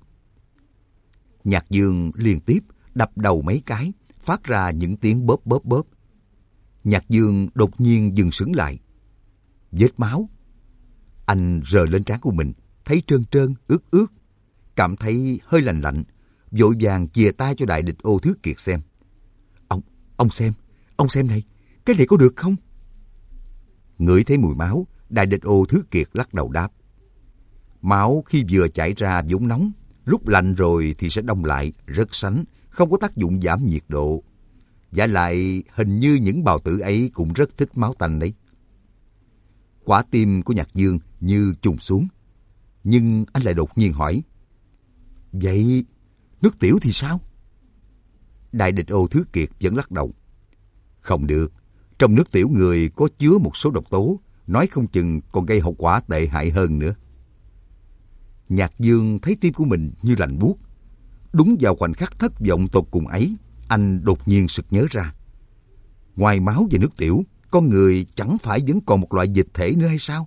Nhạc Dương liên tiếp đập đầu mấy cái, phát ra những tiếng bóp bóp bóp. Nhạc Dương đột nhiên dừng sững lại. Vết máu. Anh rờ lên trán của mình, thấy trơn trơn, ướt ướt. Cảm thấy hơi lạnh lạnh, vội vàng chìa tay cho Đại Địch Ô Thứ Kiệt xem. Ông, ông xem, ông xem này, cái này có được không? Ngửi thấy mùi máu, Đại Địch Ô Thứ Kiệt lắc đầu đáp. Máu khi vừa chảy ra vốn nóng, lúc lạnh rồi thì sẽ đông lại, rất sánh, không có tác dụng giảm nhiệt độ. Và lại hình như những bào tử ấy cũng rất thích máu tanh đấy. Quả tim của Nhạc Dương như trùng xuống. Nhưng anh lại đột nhiên hỏi. Vậy nước tiểu thì sao? Đại Địch Ô Thứ Kiệt vẫn lắc đầu. Không được, trong nước tiểu người có chứa một số độc tố, nói không chừng còn gây hậu quả tệ hại hơn nữa. Nhạc Dương thấy tim của mình như lạnh buốt. Đúng vào khoảnh khắc thất vọng tột cùng ấy, anh đột nhiên sực nhớ ra. Ngoài máu và nước tiểu, con người chẳng phải vẫn còn một loại dịch thể nữa hay sao?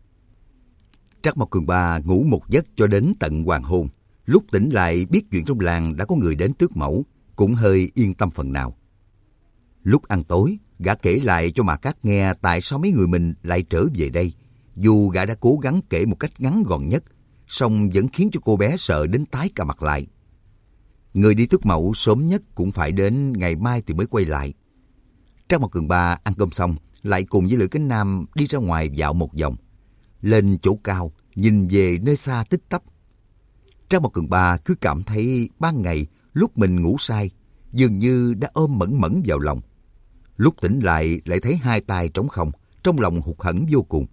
Trắc Mộc Cường Ba ngủ một giấc cho đến tận hoàng hôn. Lúc tỉnh lại biết chuyện trong làng đã có người đến tước mẫu, cũng hơi yên tâm phần nào. Lúc ăn tối, gã kể lại cho Mạc Cát nghe tại sao mấy người mình lại trở về đây. Dù gã đã cố gắng kể một cách ngắn gọn nhất, song vẫn khiến cho cô bé sợ đến tái cả mặt lại. Người đi tước mẫu sớm nhất cũng phải đến ngày mai thì mới quay lại. Trắc Mộc Cường Ba ăn cơm xong, lại cùng với Lữ Cánh Nam đi ra ngoài dạo một vòng. Lên chỗ cao, nhìn về nơi xa tích tắp. Trắc Mộc Cường Ba cứ cảm thấy ban ngày lúc mình ngủ say, dường như đã ôm mẫn mẫn vào lòng. Lúc tỉnh lại lại thấy hai tay trống không, trong lòng hụt hẫng vô cùng.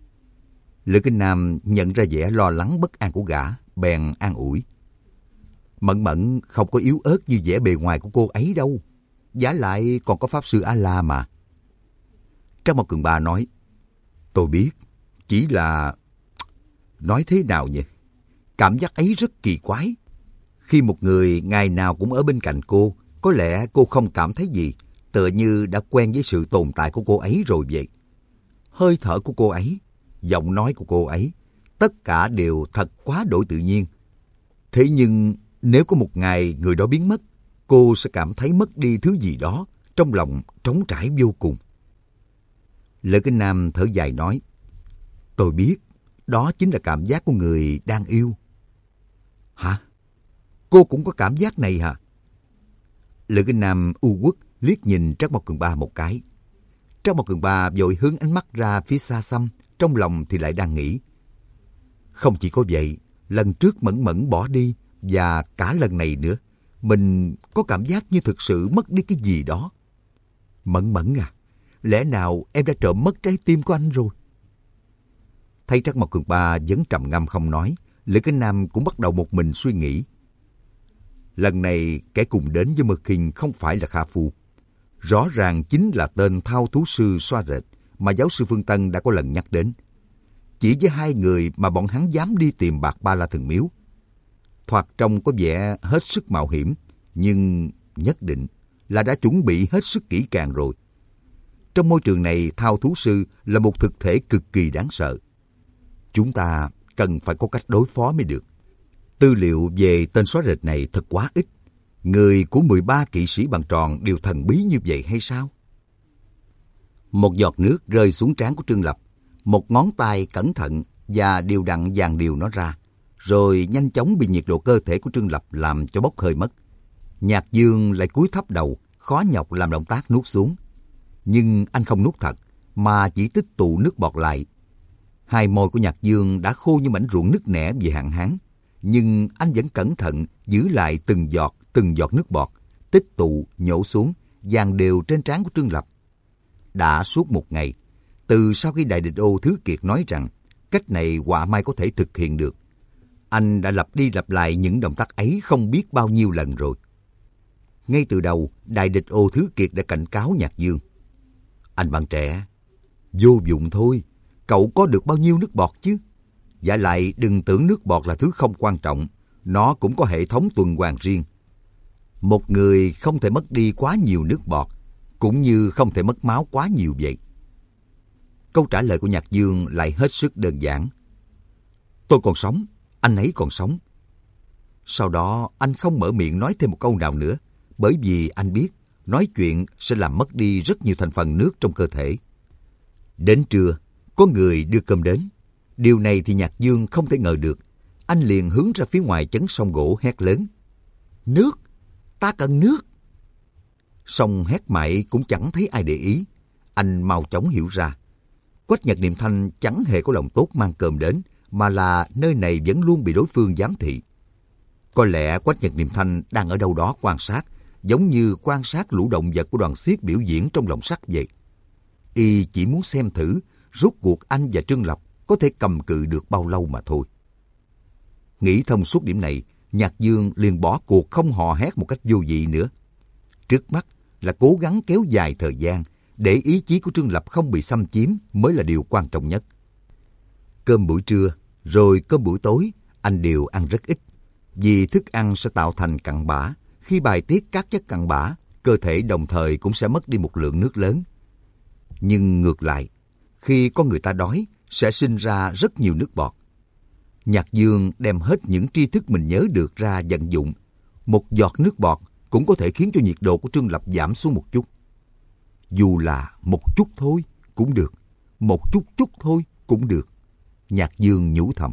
Lữ Cánh Nam nhận ra vẻ lo lắng bất an của gã, bèn an ủi. Mẫn Mẫn không có yếu ớt như vẻ bề ngoài của cô ấy đâu. Vả lại còn có Pháp Sư A-La mà. Trắc Mộc Cường Ba nói, tôi biết, chỉ là... Nói thế nào nhỉ? Cảm giác ấy rất kỳ quái. Khi một người ngày nào cũng ở bên cạnh cô, có lẽ cô không cảm thấy gì, tựa như đã quen với sự tồn tại của cô ấy rồi vậy. Hơi thở của cô ấy, giọng nói của cô ấy, tất cả đều thật quá đổi tự nhiên. Thế nhưng nếu có một ngày người đó biến mất, cô sẽ cảm thấy mất đi thứ gì đó, trong lòng trống trải vô cùng. Lữ Cánh Nam thở dài nói, tôi biết, đó chính là cảm giác của người đang yêu. Hả? Cô cũng có cảm giác này hả? Lữ Cánh Nam u uất liếc nhìn Trắc Mộc Cường Ba một cái. Trắc Mộc Cường Ba vội hướng ánh mắt ra phía xa xăm, trong lòng thì lại đang nghĩ, Không chỉ có vậy, lần trước Mẫn Mẫn bỏ đi và cả lần này nữa, mình có cảm giác như thực sự mất đi cái gì đó. Mẫn Mẫn à, lẽ nào em đã trộm mất trái tim của anh rồi? Thấy Trắc Mộc Cường Ba vẫn trầm ngâm không nói, Lữ Cái Nam cũng bắt đầu một mình suy nghĩ. Lần này kẻ cùng đến với Mơ Kinh không phải là Kha Phu. Rõ ràng chính là tên thao thú sư Xoa Rệt mà giáo sư Phương Tân đã có lần nhắc đến. Chỉ với hai người mà bọn hắn dám đi tìm Bạc Ba La Thần Miếu. Thoạt trông có vẻ hết sức mạo hiểm, nhưng nhất định là đã chuẩn bị hết sức kỹ càng rồi. Trong môi trường này, thao thú sư là một thực thể cực kỳ đáng sợ. Chúng ta cần phải có cách đối phó mới được. Tư liệu về tên Xoa Rệt này thật quá ít. Người của mười ba kỵ sĩ bằng tròn đều thần bí như vậy hay sao? Một giọt nước rơi xuống trán của Trương Lập. Một ngón tay cẩn thận và đều đặn dàn điều nó ra, rồi nhanh chóng bị nhiệt độ cơ thể của Trương Lập làm cho bốc hơi mất. Nhạc Dương lại cúi thấp đầu, khó nhọc làm động tác nuốt xuống. Nhưng anh không nuốt thật, mà chỉ tích tụ nước bọt lại. Hai môi của Nhạc Dương đã khô như mảnh ruộng nứt nẻ vì hạn hán, nhưng anh vẫn cẩn thận giữ lại từng giọt, từng giọt nước bọt, tích tụ, nhổ xuống, dàn đều trên trán của Trương Lập. Đã suốt một ngày, từ sau khi Đại Địch Ô Thứ Kiệt nói rằng cách này họa mai có thể thực hiện được, anh đã lặp đi lặp lại những động tác ấy không biết bao nhiêu lần rồi. Ngay từ đầu, Đại Địch Ô Thứ Kiệt đã cảnh cáo Nhạc Dương. Anh bạn trẻ, vô dụng thôi, cậu có được bao nhiêu nước bọt chứ? Và lại đừng tưởng nước bọt là thứ không quan trọng, nó cũng có hệ thống tuần hoàn riêng. Một người không thể mất đi quá nhiều nước bọt, cũng như không thể mất máu quá nhiều vậy. Câu trả lời của Nhạc Dương lại hết sức đơn giản. Tôi còn sống, anh ấy còn sống. Sau đó anh không mở miệng nói thêm một câu nào nữa, bởi vì anh biết nói chuyện sẽ làm mất đi rất nhiều thành phần nước trong cơ thể. Đến trưa, có người đưa cơm đến. Điều này thì Nhạc Dương không thể ngờ được. Anh liền hướng ra phía ngoài chấn sông gỗ hét lớn. Nước! Ta cần nước! Song hét mãi cũng chẳng thấy ai để ý. Anh mau chóng hiểu ra. Quách Nhật Niệm Thanh chẳng hề có lòng tốt mang cơm đến, mà là nơi này vẫn luôn bị đối phương giám thị. Có lẽ Quách Nhật Niệm Thanh đang ở đâu đó quan sát, giống như quan sát lũ động vật của đoàn xiếc biểu diễn trong lồng sắt vậy. Y chỉ muốn xem thử rốt cuộc anh và Trương Lập có thể cầm cự được bao lâu mà thôi. Nghĩ thông suốt điểm này, Nhạc Dương liền bỏ cuộc không hò hét một cách vô vị nữa. Trước mắt là cố gắng kéo dài thời gian để ý chí của Trương Lập không bị xâm chiếm mới là điều quan trọng nhất. Cơm buổi trưa rồi cơm buổi tối anh đều ăn rất ít, vì thức ăn sẽ tạo thành cặn bã. Khi bài tiết các chất cặn bã, cơ thể đồng thời cũng sẽ mất đi một lượng nước lớn. Nhưng ngược lại, khi có người ta đói, sẽ sinh ra rất nhiều nước bọt. Nhạc Dương đem hết những tri thức mình nhớ được ra vận dụng. Một giọt nước bọt cũng có thể khiến cho nhiệt độ của Trương Lập giảm xuống một chút. Dù là một chút thôi cũng được, một chút chút thôi cũng được. Nhạc Dương nhủ thầm.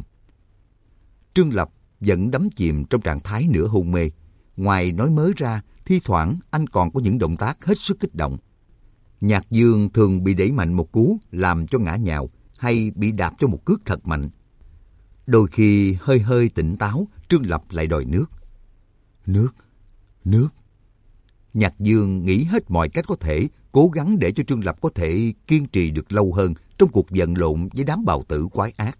Trương Lập vẫn đắm chìm trong trạng thái nửa hôn mê. Ngoài nói mớ ra, thi thoảng anh còn có những động tác hết sức kích động. Nhạc Dương thường bị đẩy mạnh một cú làm cho ngã nhào, hay bị đạp cho một cước thật mạnh. Đôi khi hơi hơi tỉnh táo, Trương Lập lại đòi nước. Nước, nước. Nhạc Dương nghĩ hết mọi cách có thể, cố gắng để cho Trương Lập có thể kiên trì được lâu hơn trong cuộc vật lộn với đám bào tử quái ác.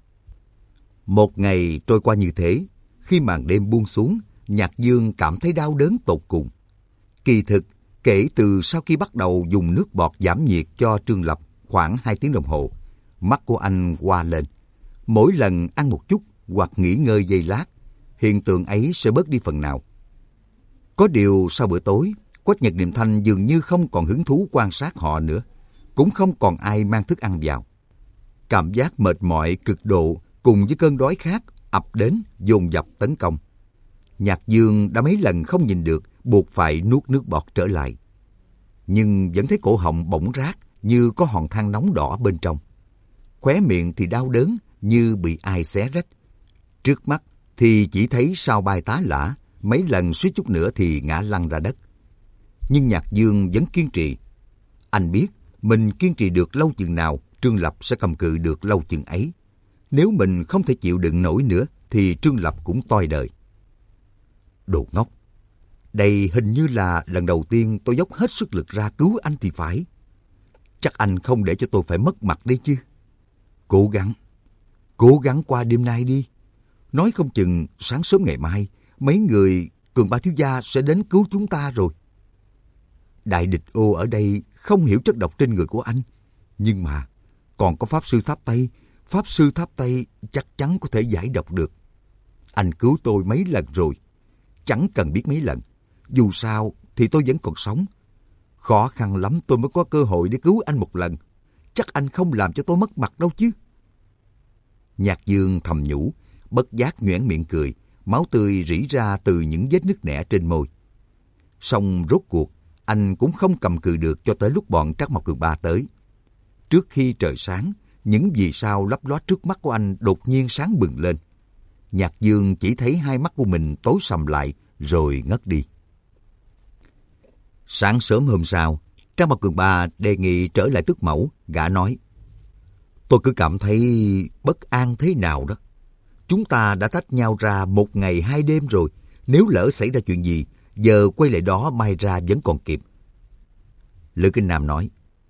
Một ngày trôi qua như thế, khi màn đêm buông xuống, Nhạc Dương cảm thấy đau đớn tột cùng. Kỳ thực, kể từ sau khi bắt đầu dùng nước bọt giảm nhiệt cho Trương Lập khoảng hai tiếng đồng hồ, mắt của anh hoa lên. Mỗi lần ăn một chút hoặc nghỉ ngơi giây lát, hiện tượng ấy sẽ bớt đi phần nào. Có điều sau bữa tối, Quách Nhật Niệm Thanh dường như không còn hứng thú quan sát họ nữa, cũng không còn ai mang thức ăn vào. Cảm giác mệt mỏi cực độ cùng với cơn đói khát ập đến dồn dập tấn công. Nhạc Dương đã mấy lần không nhìn được, buộc phải nuốt nước bọt trở lại. Nhưng vẫn thấy cổ họng bỗng rát như có hòn than nóng đỏ bên trong. Khóe miệng thì đau đớn như bị ai xé rách. Trước mắt thì chỉ thấy sao bay tá lả, mấy lần suýt chút nữa thì ngã lăn ra đất. Nhưng Nhạc Dương vẫn kiên trì. Anh biết mình kiên trì được lâu chừng nào, Trương Lập sẽ cầm cự được lâu chừng ấy. Nếu mình không thể chịu đựng nổi nữa thì Trương Lập cũng toi đời. Đồ ngốc! Đây hình như là lần đầu tiên tôi dốc hết sức lực ra cứu anh thì phải. Chắc anh không để cho tôi phải mất mặt đấy chứ. Cố gắng, cố gắng qua đêm nay đi. Nói không chừng sáng sớm ngày mai, mấy người Cường Ba thiếu gia sẽ đến cứu chúng ta rồi. Đại địch ô ở đây không hiểu chất độc trên người của anh. Nhưng mà còn có Pháp Sư Tháp Tây. Pháp Sư Tháp Tây chắc chắn có thể giải độc được. Anh cứu tôi mấy lần rồi. Chẳng cần biết mấy lần. Dù sao thì tôi vẫn còn sống. Khó khăn lắm tôi mới có cơ hội để cứu anh một lần. Chắc anh không làm cho tôi mất mặt đâu chứ. Nhạc Dương thầm nhủ, bất giác nhoẻn miệng cười, máu tươi rỉ ra từ những vết nứt nẻ trên môi. Song rốt cuộc, anh cũng không cầm cự được cho tới lúc bọn Trác Mộc Cường Ba tới. Trước khi trời sáng, những vì sao lấp lóa trước mắt của anh đột nhiên sáng bừng lên. Nhạc Dương chỉ thấy hai mắt của mình tối sầm lại rồi ngất đi. Sáng sớm hôm sau, Trác Mộc Cường Ba đề nghị trở lại Tước Mẫu. Gã nói, tôi cứ cảm thấy bất an thế nào đó. Chúng ta đã tách nhau ra một ngày hai đêm rồi. Nếu lỡ xảy ra chuyện gì, giờ quay lại đó may ra vẫn còn kịp. Lữ Kinh Nam nói,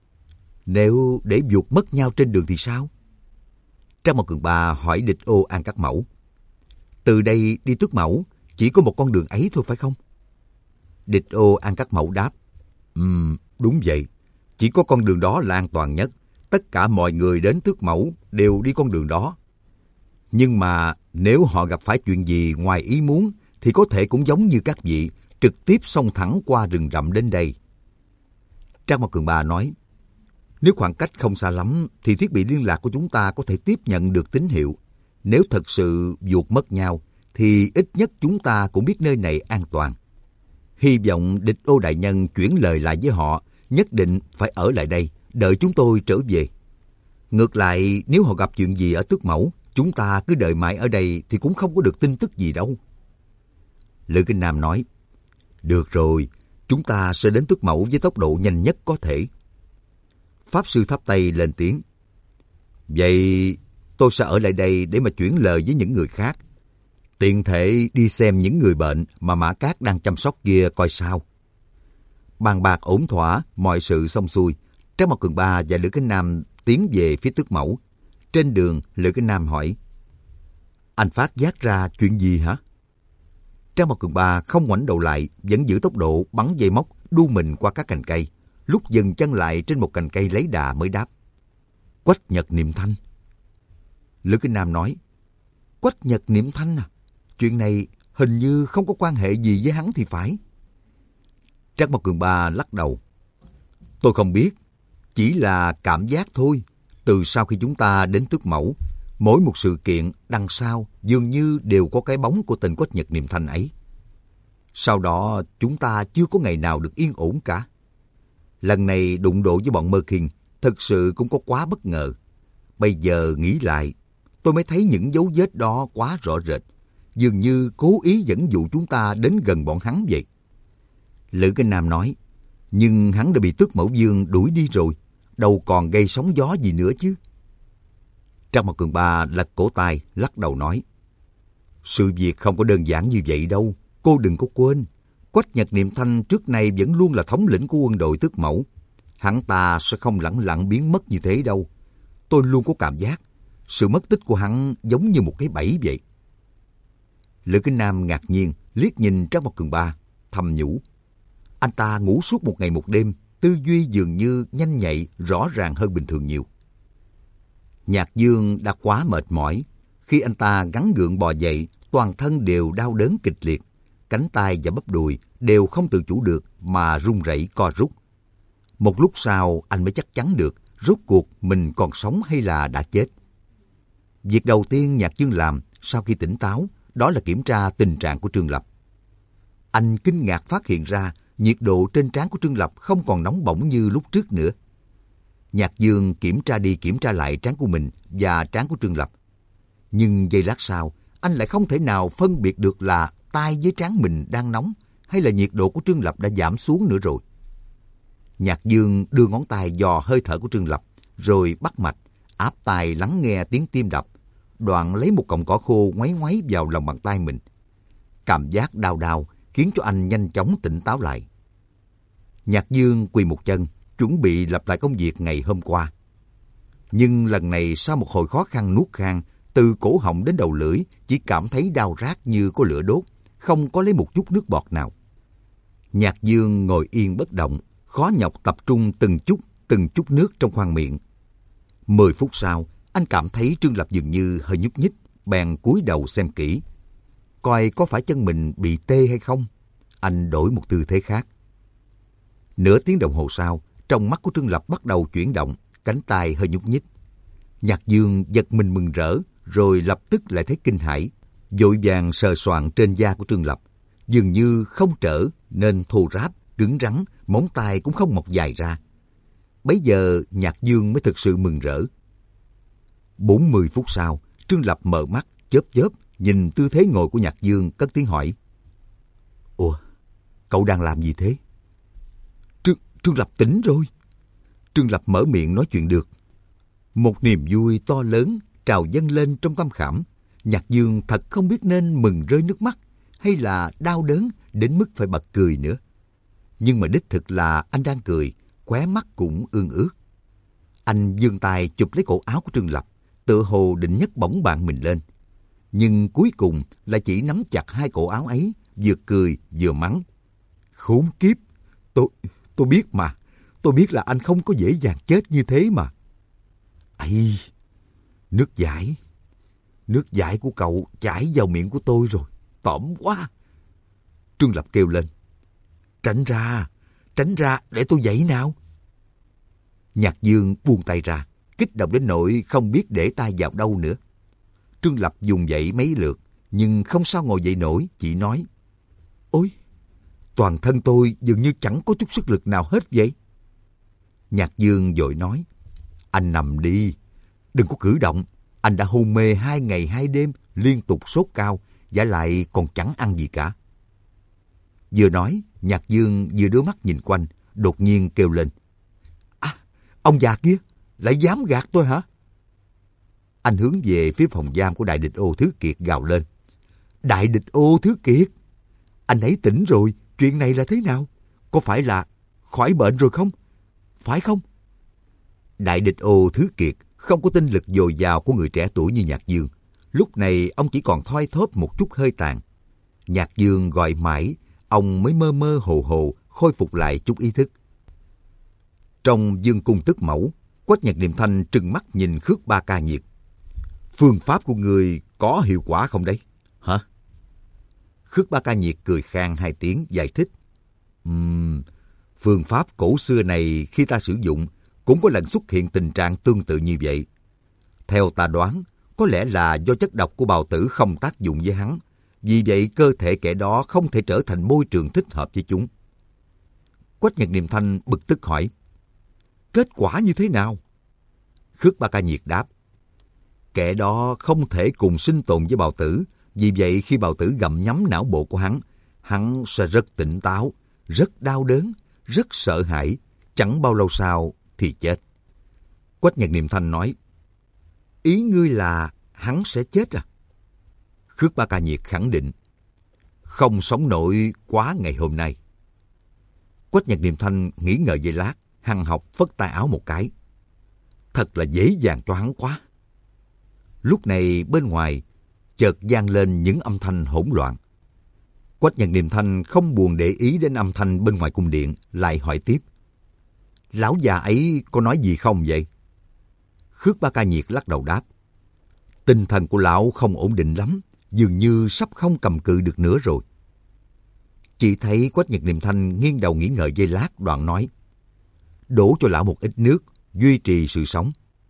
nếu để vụt mất nhau trên đường thì sao? Trác Mộc Cường Ba hỏi Địch Ô An Cắt Mẫu, từ đây đi Tước Mẫu chỉ có một con đường ấy thôi phải không? Địch Ô An Cắt Mẫu đáp, Ừm, đúng vậy. Chỉ có con đường đó là an toàn nhất. Tất cả mọi người đến Tước Mẫu đều đi con đường đó. Nhưng mà nếu họ gặp phải chuyện gì ngoài ý muốn thì có thể cũng giống như các vị, trực tiếp xông thẳng qua rừng rậm đến đây. Trác Mộc Cường Ba nói, nếu khoảng cách không xa lắm thì thiết bị liên lạc của chúng ta có thể tiếp nhận được tín hiệu. Nếu thật sự vụt mất nhau thì ít nhất chúng ta cũng biết nơi này an toàn. Hy vọng Địch Ô đại nhân chuyển lời lại với họ, nhất định phải ở lại đây, đợi chúng tôi trở về. Ngược lại, nếu họ gặp chuyện gì ở Tước Mẫu, chúng ta cứ đợi mãi ở đây thì cũng không có được tin tức gì đâu. Lữ Kinh Nam nói, được rồi, chúng ta sẽ đến Tước Mẫu với tốc độ nhanh nhất có thể. Pháp Sư Tháp Tây lên tiếng, vậy tôi sẽ ở lại đây để mà chuyển lời với những người khác. Tiện thể đi xem những người bệnh mà Mã Cát đang chăm sóc kia coi sao. Bàn bạc ổn thỏa, mọi sự xong xuôi, Trác Mộc Cường Ba và Lữ Kinh Nam tiến về phía Tước Mẫu. Trên đường, Lữ Kinh Nam hỏi, anh phát giác ra chuyện gì hả? Trác Mộc Cường Ba không ngoảnh đầu lại, vẫn giữ tốc độ bắn dây móc, đu mình qua các cành cây. Lúc dừng chân lại trên một cành cây lấy đà mới đáp, Quách Nhật Niệm Thanh. Lữ Kinh Nam nói, Quách Nhật Niệm Thanh à? Chuyện này hình như không có quan hệ gì với hắn thì phải. Trác Mộc Cường Ba lắc đầu, tôi không biết, chỉ là cảm giác thôi. Từ sau khi chúng ta đến Tước Mẫu, mỗi một sự kiện đằng sau dường như đều có cái bóng của tên Quách Nhật Niệm Thanh ấy. Sau đó chúng ta chưa có ngày nào được yên ổn cả. Lần này đụng độ với bọn Mơ Kinh thực sự cũng có quá bất ngờ. Bây giờ nghĩ lại, tôi mới thấy những dấu vết đó quá rõ rệt, dường như cố ý dẫn dụ chúng ta đến gần bọn hắn vậy. Lữ Kinh Nam nói, nhưng hắn đã bị Tước Mẫu Vương đuổi đi rồi, đâu còn gây sóng gió gì nữa chứ. Trác Mộc Cường Ba lật cổ tay, lắc đầu nói, sự việc không có đơn giản như vậy đâu, cô đừng có quên. Quách Nhật Niệm Thanh trước nay vẫn luôn là thống lĩnh của quân đội Tước Mẫu. Hắn ta sẽ không lẳng lặng biến mất như thế đâu. Tôi luôn có cảm giác, sự mất tích của hắn giống như một cái bẫy vậy. Lữ Kinh Nam ngạc nhiên, liếc nhìn Trác Mộc Cường Ba, thầm nhủ. Anh ta ngủ suốt một ngày một đêm, tư duy dường như nhanh nhạy, rõ ràng hơn bình thường nhiều. Nhạc Dương đã quá mệt mỏi. Khi anh ta gắng gượng bò dậy, toàn thân đều đau đớn kịch liệt. Cánh tay và bắp đùi đều không tự chủ được mà run rẩy co rút. Một lúc sau anh mới chắc chắn được rốt cuộc mình còn sống hay là đã chết. Việc đầu tiên Nhạc Dương làm sau khi tỉnh táo đó là kiểm tra tình trạng của Trương Lập. Anh kinh ngạc phát hiện ra nhiệt độ trên trán của Trương Lập không còn nóng bỏng như lúc trước nữa. Nhạc Dương kiểm tra đi kiểm tra lại trán của mình và trán của Trương Lập. Nhưng giây lát sau, anh lại không thể nào phân biệt được là tay với trán mình đang nóng hay là nhiệt độ của Trương Lập đã giảm xuống nữa rồi. Nhạc Dương đưa ngón tay dò hơi thở của Trương Lập, rồi bắt mạch, áp tai lắng nghe tiếng tim đập. đoạn lấy một cọng cỏ khô ngoáy ngoáy vào lòng bàn tay mình. Cảm giác đau đau khiến cho anh nhanh chóng tỉnh táo lại. Nhạc Dương quỳ một chân, chuẩn bị lặp lại công việc ngày hôm qua. Nhưng lần này sau một hồi khó khăn nuốt khan, từ cổ họng đến đầu lưỡi chỉ cảm thấy đau rát như có lửa đốt, không có lấy một chút nước bọt nào. Nhạc Dương ngồi yên bất động, khó nhọc tập trung từng chút, từng chút nước trong khoang miệng. Mười phút sau, anh cảm thấy Trương Lập dường như hơi nhúc nhích, bèn cúi đầu xem kỹ. Coi có phải chân mình bị tê hay không? Anh đổi một tư thế khác. Nửa tiếng đồng hồ sau, trong mắt của Trương Lập bắt đầu chuyển động, cánh tay hơi nhúc nhích. Nhạc Dương giật mình mừng rỡ, rồi lập tức lại thấy kinh hãi, vội vàng sờ soạng trên da của Trương Lập. Dường như không trở nên thô ráp, cứng rắn, móng tay cũng không mọc dài ra. Bấy giờ Nhạc Dương mới thực sự mừng rỡ. Bốn mươi phút sau, Trương Lập mở mắt, chớp chớp, nhìn tư thế ngồi của Nhạc Dương, cất tiếng hỏi. Ủa, cậu đang làm gì thế? Trương, Trương Lập tỉnh rồi. Trương Lập mở miệng nói chuyện được. Một niềm vui to lớn trào dâng lên trong tâm khảm. Nhạc Dương thật không biết nên mừng rơi nước mắt hay là đau đớn đến mức phải bật cười nữa. Nhưng mà đích thực là anh đang cười, khóe mắt cũng ương ướt. Anh giương tay chụp lấy cổ áo của Trương Lập, tựa hồ định nhấc bổng bạn mình lên. Nhưng cuối cùng là chỉ nắm chặt hai cổ áo ấy, vừa cười vừa mắng. Khốn kiếp, tôi, tôi biết mà, tôi biết là anh không có dễ dàng chết như thế mà. Ây, nước giải, nước giải của cậu chảy vào miệng của tôi rồi, tởm quá. Trương Lập kêu lên. Tránh ra, tránh ra để tôi dậy nào. Nhạc Dương buông tay ra, kích động đến nỗi không biết để tay vào đâu nữa. Trương Lập dùng dậy mấy lượt, nhưng không sao ngồi dậy nổi, chỉ nói. Ôi, toàn thân tôi dường như chẳng có chút sức lực nào hết vậy. Nhạc Dương vội nói. Anh nằm đi, đừng có cử động. Anh đã hôn mê hai ngày hai đêm, liên tục sốt cao, vả lại còn chẳng ăn gì cả. Vừa nói, Nhạc Dương vừa đưa mắt nhìn quanh, đột nhiên kêu lên. À, ông già kia, lại dám gạt tôi hả? Anh hướng về phía phòng giam của Đại Địch Ô Thứ Kiệt gào lên. Đại Địch Ô Thứ Kiệt, anh ấy tỉnh rồi, chuyện này là thế nào? Có phải là khỏi bệnh rồi không? Phải không? Đại Địch Ô Thứ Kiệt không có tinh lực dồi dào của người trẻ tuổi như Nhạc Dương. Lúc này ông chỉ còn thoi thóp một chút hơi tàn. Nhạc Dương gọi mãi, ông mới mơ mơ hồ hồ khôi phục lại chút ý thức. Trong dương cung tức mẫu, Quách Nhật Niệm Thanh trừng mắt nhìn Khước Ba Ca Nhiệt. Phương pháp của người có hiệu quả không đấy? Hả? Khước Ba Ca Nhiệt cười khang hai tiếng giải thích. Uhm, phương pháp cổ xưa này khi ta sử dụng cũng có lần xuất hiện tình trạng tương tự như vậy. Theo ta đoán, có lẽ là do chất độc của bào tử không tác dụng với hắn. Vì vậy cơ thể kẻ đó không thể trở thành môi trường thích hợp với chúng. Quách Nhật Niệm Thanh bực tức hỏi. Kết quả như thế nào? Khước Ba Ca Nhiệt đáp. Kẻ đó không thể cùng sinh tồn với bào tử. Vì vậy khi bào tử gặm nhấm não bộ của hắn, hắn sẽ rất tỉnh táo, rất đau đớn, rất sợ hãi. Chẳng bao lâu sau thì chết. Quách Nhật Niệm Thanh nói. Ý ngươi là hắn sẽ chết à? Khước Ba Ca Nhiệt khẳng định. Không sống nổi quá ngày hôm nay. Quách Nhật Niệm Thanh nghĩ ngợi giây lát, hằn học phất tay áo một cái. Thật là dễ dàng cho hắn quá. Lúc này bên ngoài chợt vang lên những âm thanh hỗn loạn. Quách Nhật Niệm Thanh không buồn để ý đến âm thanh bên ngoài cung điện, lại hỏi tiếp. Lão già ấy có nói gì không vậy? Khước Ba Ca Nhiệt lắc đầu đáp. Tinh thần của lão không ổn định lắm, dường như sắp không cầm cự được nữa rồi. Chỉ thấy Quách Nhật Niệm Thanh nghiêng đầu nghĩ ngợi giây lát, đoạn nói. Đổ cho lão một ít nước, duy trì sự sống.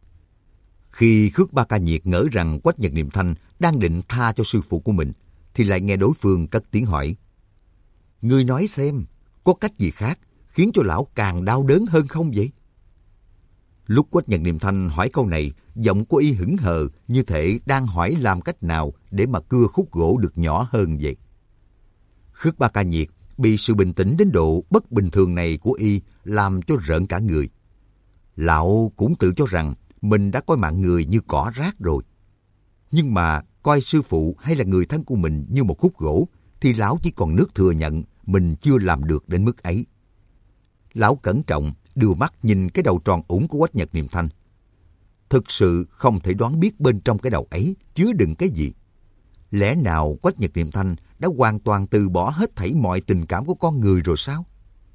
Khi Khước Ba Ca Nhiệt ngỡ rằng Quách Nhật Niệm Thanh đang định tha cho sư phụ của mình, thì lại nghe đối phương cất tiếng hỏi. Ngươi nói xem, có cách gì khác khiến cho lão càng đau đớn hơn không vậy? Lúc Quách Nhật Niệm Thanh hỏi câu này, giọng của y hững hờ như thể đang hỏi làm cách nào để mà cưa khúc gỗ được nhỏ hơn vậy. Khước Ba Ca Nhiệt bị sự bình tĩnh đến độ bất bình thường này của y làm cho rợn cả người. Lão cũng tự cho rằng mình đã coi mạng người như cỏ rác rồi. Nhưng mà coi sư phụ hay là người thân của mình như một khúc gỗ, thì lão chỉ còn nước thừa nhận mình chưa làm được đến mức ấy. Lão cẩn trọng đưa mắt nhìn cái đầu tròn ủng của Quách Nhật Niệm Thanh. Thực sự không thể đoán biết bên trong cái đầu ấy chứa đựng cái gì. Lẽ nào Quách Nhật Niệm Thanh đã hoàn toàn từ bỏ hết thảy mọi tình cảm của con người rồi sao?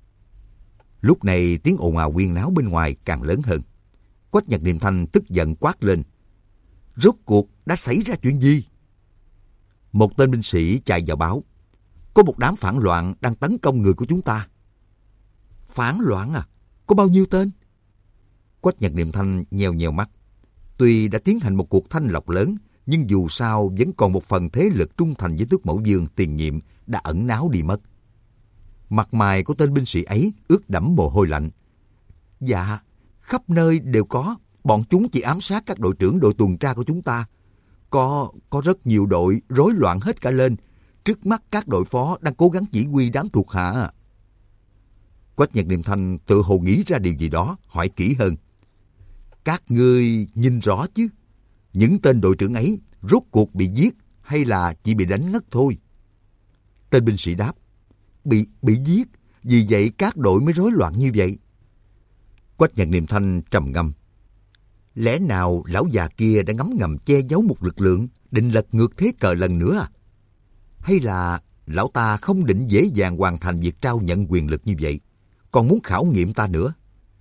Lúc này tiếng ồn ào huyên náo bên ngoài càng lớn hơn. Quách Nhật Niệm Thanh tức giận quát lên. Rốt cuộc đã xảy ra chuyện gì? Một tên binh sĩ chạy vào báo. Có một đám phản loạn đang tấn công người của chúng ta. Phản loạn à? Có bao nhiêu tên? Quách Nhật Niệm Thanh nheo nheo mắt. Tuy đã tiến hành một cuộc thanh lọc lớn, nhưng dù sao vẫn còn một phần thế lực trung thành với Tước Mẫu Vương tiền nhiệm đã ẩn náu đi mất. Mặt mày của tên binh sĩ ấy ướt đẫm mồ hôi lạnh. Dạ, khắp nơi đều có. Bọn chúng chỉ ám sát các đội trưởng đội tuần tra của chúng ta. Có, có rất nhiều đội rối loạn hết cả lên. Trước mắt các đội phó đang cố gắng chỉ huy đám thuộc hạ. Quách Nhật Niệm Thanh tự hồ nghĩ ra điều gì đó, hỏi kỹ hơn. Các ngươi nhìn rõ chứ? Những tên đội trưởng ấy rốt cuộc bị giết hay là chỉ bị đánh ngất thôi? Tên binh sĩ đáp. Bị, bị giết, vì vậy các đội mới rối loạn như vậy. Quách Nhật Niệm Thanh trầm ngâm. Lẽ nào lão già kia đã ngấm ngầm che giấu một lực lượng, định lật ngược thế cờ lần nữa à? Hay là lão ta không định dễ dàng hoàn thành việc trao nhận quyền lực như vậy, còn muốn khảo nghiệm ta nữa?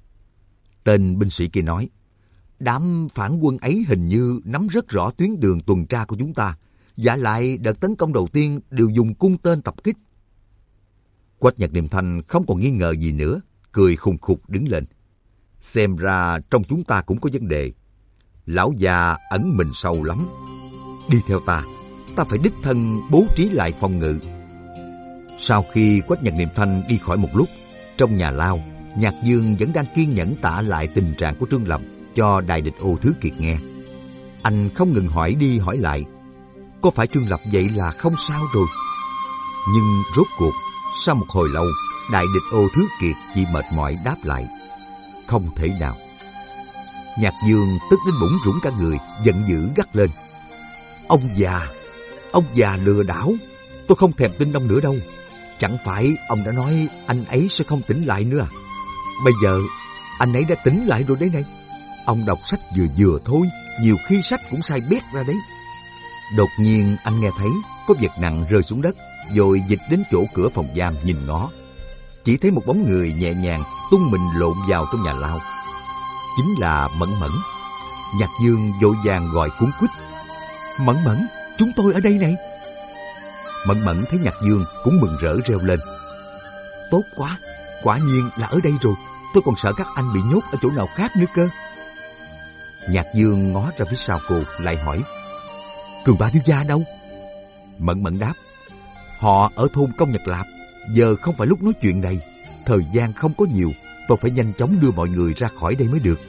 Tên binh sĩ kia nói, đám phản quân ấy hình như nắm rất rõ tuyến đường tuần tra của chúng ta, và lại đợt tấn công đầu tiên đều dùng cung tên tập kích. Quách Nhật Niệm Thanh không còn nghi ngờ gì nữa, cười khùng khục đứng lên. Xem ra trong chúng ta cũng có vấn đề. Lão già ẩn mình sâu lắm. Đi theo ta, ta phải đích thân bố trí lại phòng ngự. Sau khi Quách Nhật Niệm Thanh đi khỏi một lúc, trong nhà lao, Nhạc Dương vẫn đang kiên nhẫn tả lại tình trạng của Trương Lập cho Đại Địch Ô Thứ Kiệt nghe. Anh không ngừng hỏi đi hỏi lại, có phải Trương Lập vậy là không sao rồi? Nhưng rốt cuộc, sau một hồi lâu, Đại Địch Ô Thứ Kiệt chỉ mệt mỏi đáp lại, không thể nào. Nhạc Dương tức đến bủn rủn cả người, giận dữ gắt lên. Ông già, ông già lừa đảo, tôi không thèm tin ông nữa đâu. Chẳng phải ông đã nói anh ấy sẽ không tỉnh lại nữa à? Bây giờ anh ấy đã tỉnh lại rồi đấy này. Ông đọc sách vừa vừa thôi, nhiều khi sách cũng sai bét ra đấy. Đột nhiên anh nghe thấy có vật nặng rơi xuống đất, rồi dịch đến chỗ cửa phòng giam nhìn ngó. Chỉ thấy một bóng người nhẹ nhàng tung mình lộn vào trong nhà lao. Chính là Mẫn Mẫn. Nhạc Dương vội vàng gọi cuống quýt. Mẫn Mẫn, chúng tôi ở đây này. Mẫn Mẫn thấy Nhạc Dương cũng mừng rỡ reo lên. Tốt quá, quả nhiên là ở đây rồi. Tôi còn sợ các anh bị nhốt ở chỗ nào khác nữa cơ. Nhạc Dương ngó ra phía sau cô, lại hỏi, Cường Ba thiếu gia đâu? Mẫn Mẫn đáp, họ ở thôn Công Nhật Lạp. Giờ không phải lúc nói chuyện này, thời gian không có nhiều, tôi phải nhanh chóng đưa mọi người ra khỏi đây mới được.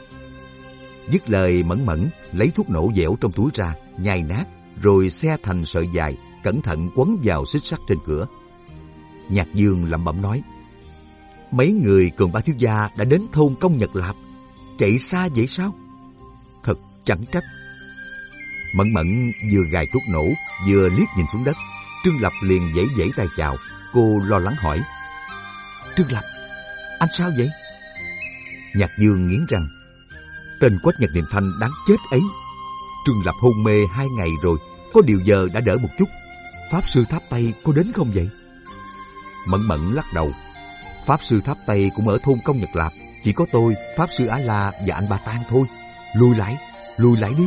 Dứt lời, Mẫn Mẫn lấy thuốc nổ dẻo trong túi ra, nhai nát, rồi xe thành sợi dài, cẩn thận quấn vào xích sắt trên cửa. Nhạc Dương lẩm bẩm nói, mấy người Cường Ba thiếu gia đã đến thôn Công Nhật Lạp, chạy xa vậy sao? Thật chẳng trách. Mẫn Mẫn vừa gài thuốc nổ, vừa liếc nhìn xuống đất. Trương Lập liền vẫy vẫy tay chào. Cô lo lắng hỏi, Trương Lập, anh sao vậy? Nhạc Dương nghiến răng, tên Quách Nhật Niệm Thanh đáng chết ấy. Trương Lập hôn mê hai ngày rồi, có điều giờ đã đỡ một chút. Pháp sư Tháp Tây có đến không vậy? Mẫn Mẫn lắc đầu, Pháp sư Tháp Tây cũng ở thôn Công Nhật Lạp, chỉ có tôi, Pháp sư Á La và anh Ba Tang thôi. Lùi lại, lùi lại đi.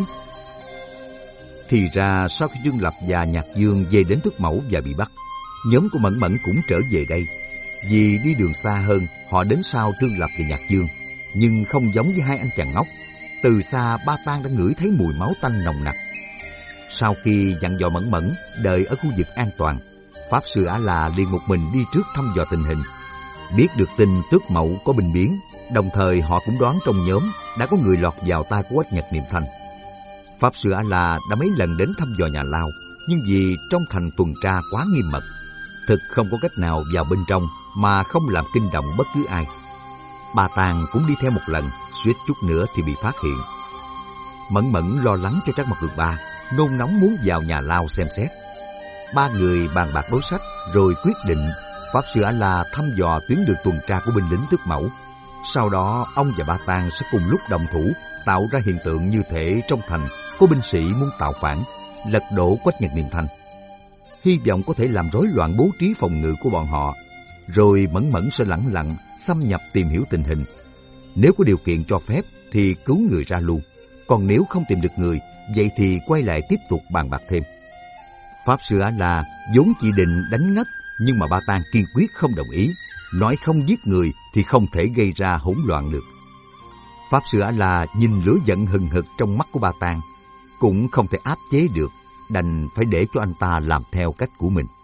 Thì ra sau khi Trương Lập và Nhạc Dương về đến Tước Mẫu và bị bắt, nhóm của Mẫn Mẫn cũng trở về đây. Vì đi đường xa hơn, họ đến sau Trương Lập và Nhạc Dương. Nhưng không giống với hai anh chàng ngốc, từ xa Ba Tang đã ngửi thấy mùi máu tanh nồng nặc. Sau khi dặn dò Mẫn Mẫn đợi ở khu vực an toàn, Pháp sư Á La liền một mình đi trước thăm dò tình hình. Biết được tin Tước Mẫu có binh biến, đồng thời họ cũng đoán trong nhóm đã có người lọt vào tay của Quách Nhật Niệm Thanh. Pháp sư A La đã mấy lần đến thăm dò nhà lao, nhưng vì trong thành tuần tra quá nghiêm mật, thực không có cách nào vào bên trong mà không làm kinh động bất cứ ai. Ba Tang cũng đi theo một lần, suýt chút nữa thì bị phát hiện. Mẫn Mẫn lo lắng cho Trác Mộc Cường Ba, nôn nóng muốn vào nhà lao xem xét. Ba người bàn bạc đối sách rồi quyết định Pháp Sư A-la thăm dò tuyến đường tuần tra của binh lính tước mẫu. Sau đó ông và Ba Tang sẽ cùng lúc đồng thủ tạo ra hiện tượng như thể trong thành có binh sĩ muốn tạo phản, lật đổ Quách Nhật Niệm Thanh. Hy vọng có thể làm rối loạn bố trí phòng ngự của bọn họ, rồi Mẫn Mẫn sẽ lẳng lặng xâm nhập tìm hiểu tình hình. Nếu có điều kiện cho phép thì cứu người ra luôn, còn nếu không tìm được người, vậy thì quay lại tiếp tục bàn bạc thêm. Pháp Sư A-la vốn chỉ định đánh ngất, nhưng mà Ba Tang kiên quyết không đồng ý, nói không giết người thì không thể gây ra hỗn loạn được. Pháp Sư A-la nhìn lửa giận hừng hực trong mắt của Ba Tang, cũng không thể áp chế được, đành phải để cho anh ta làm theo cách của mình.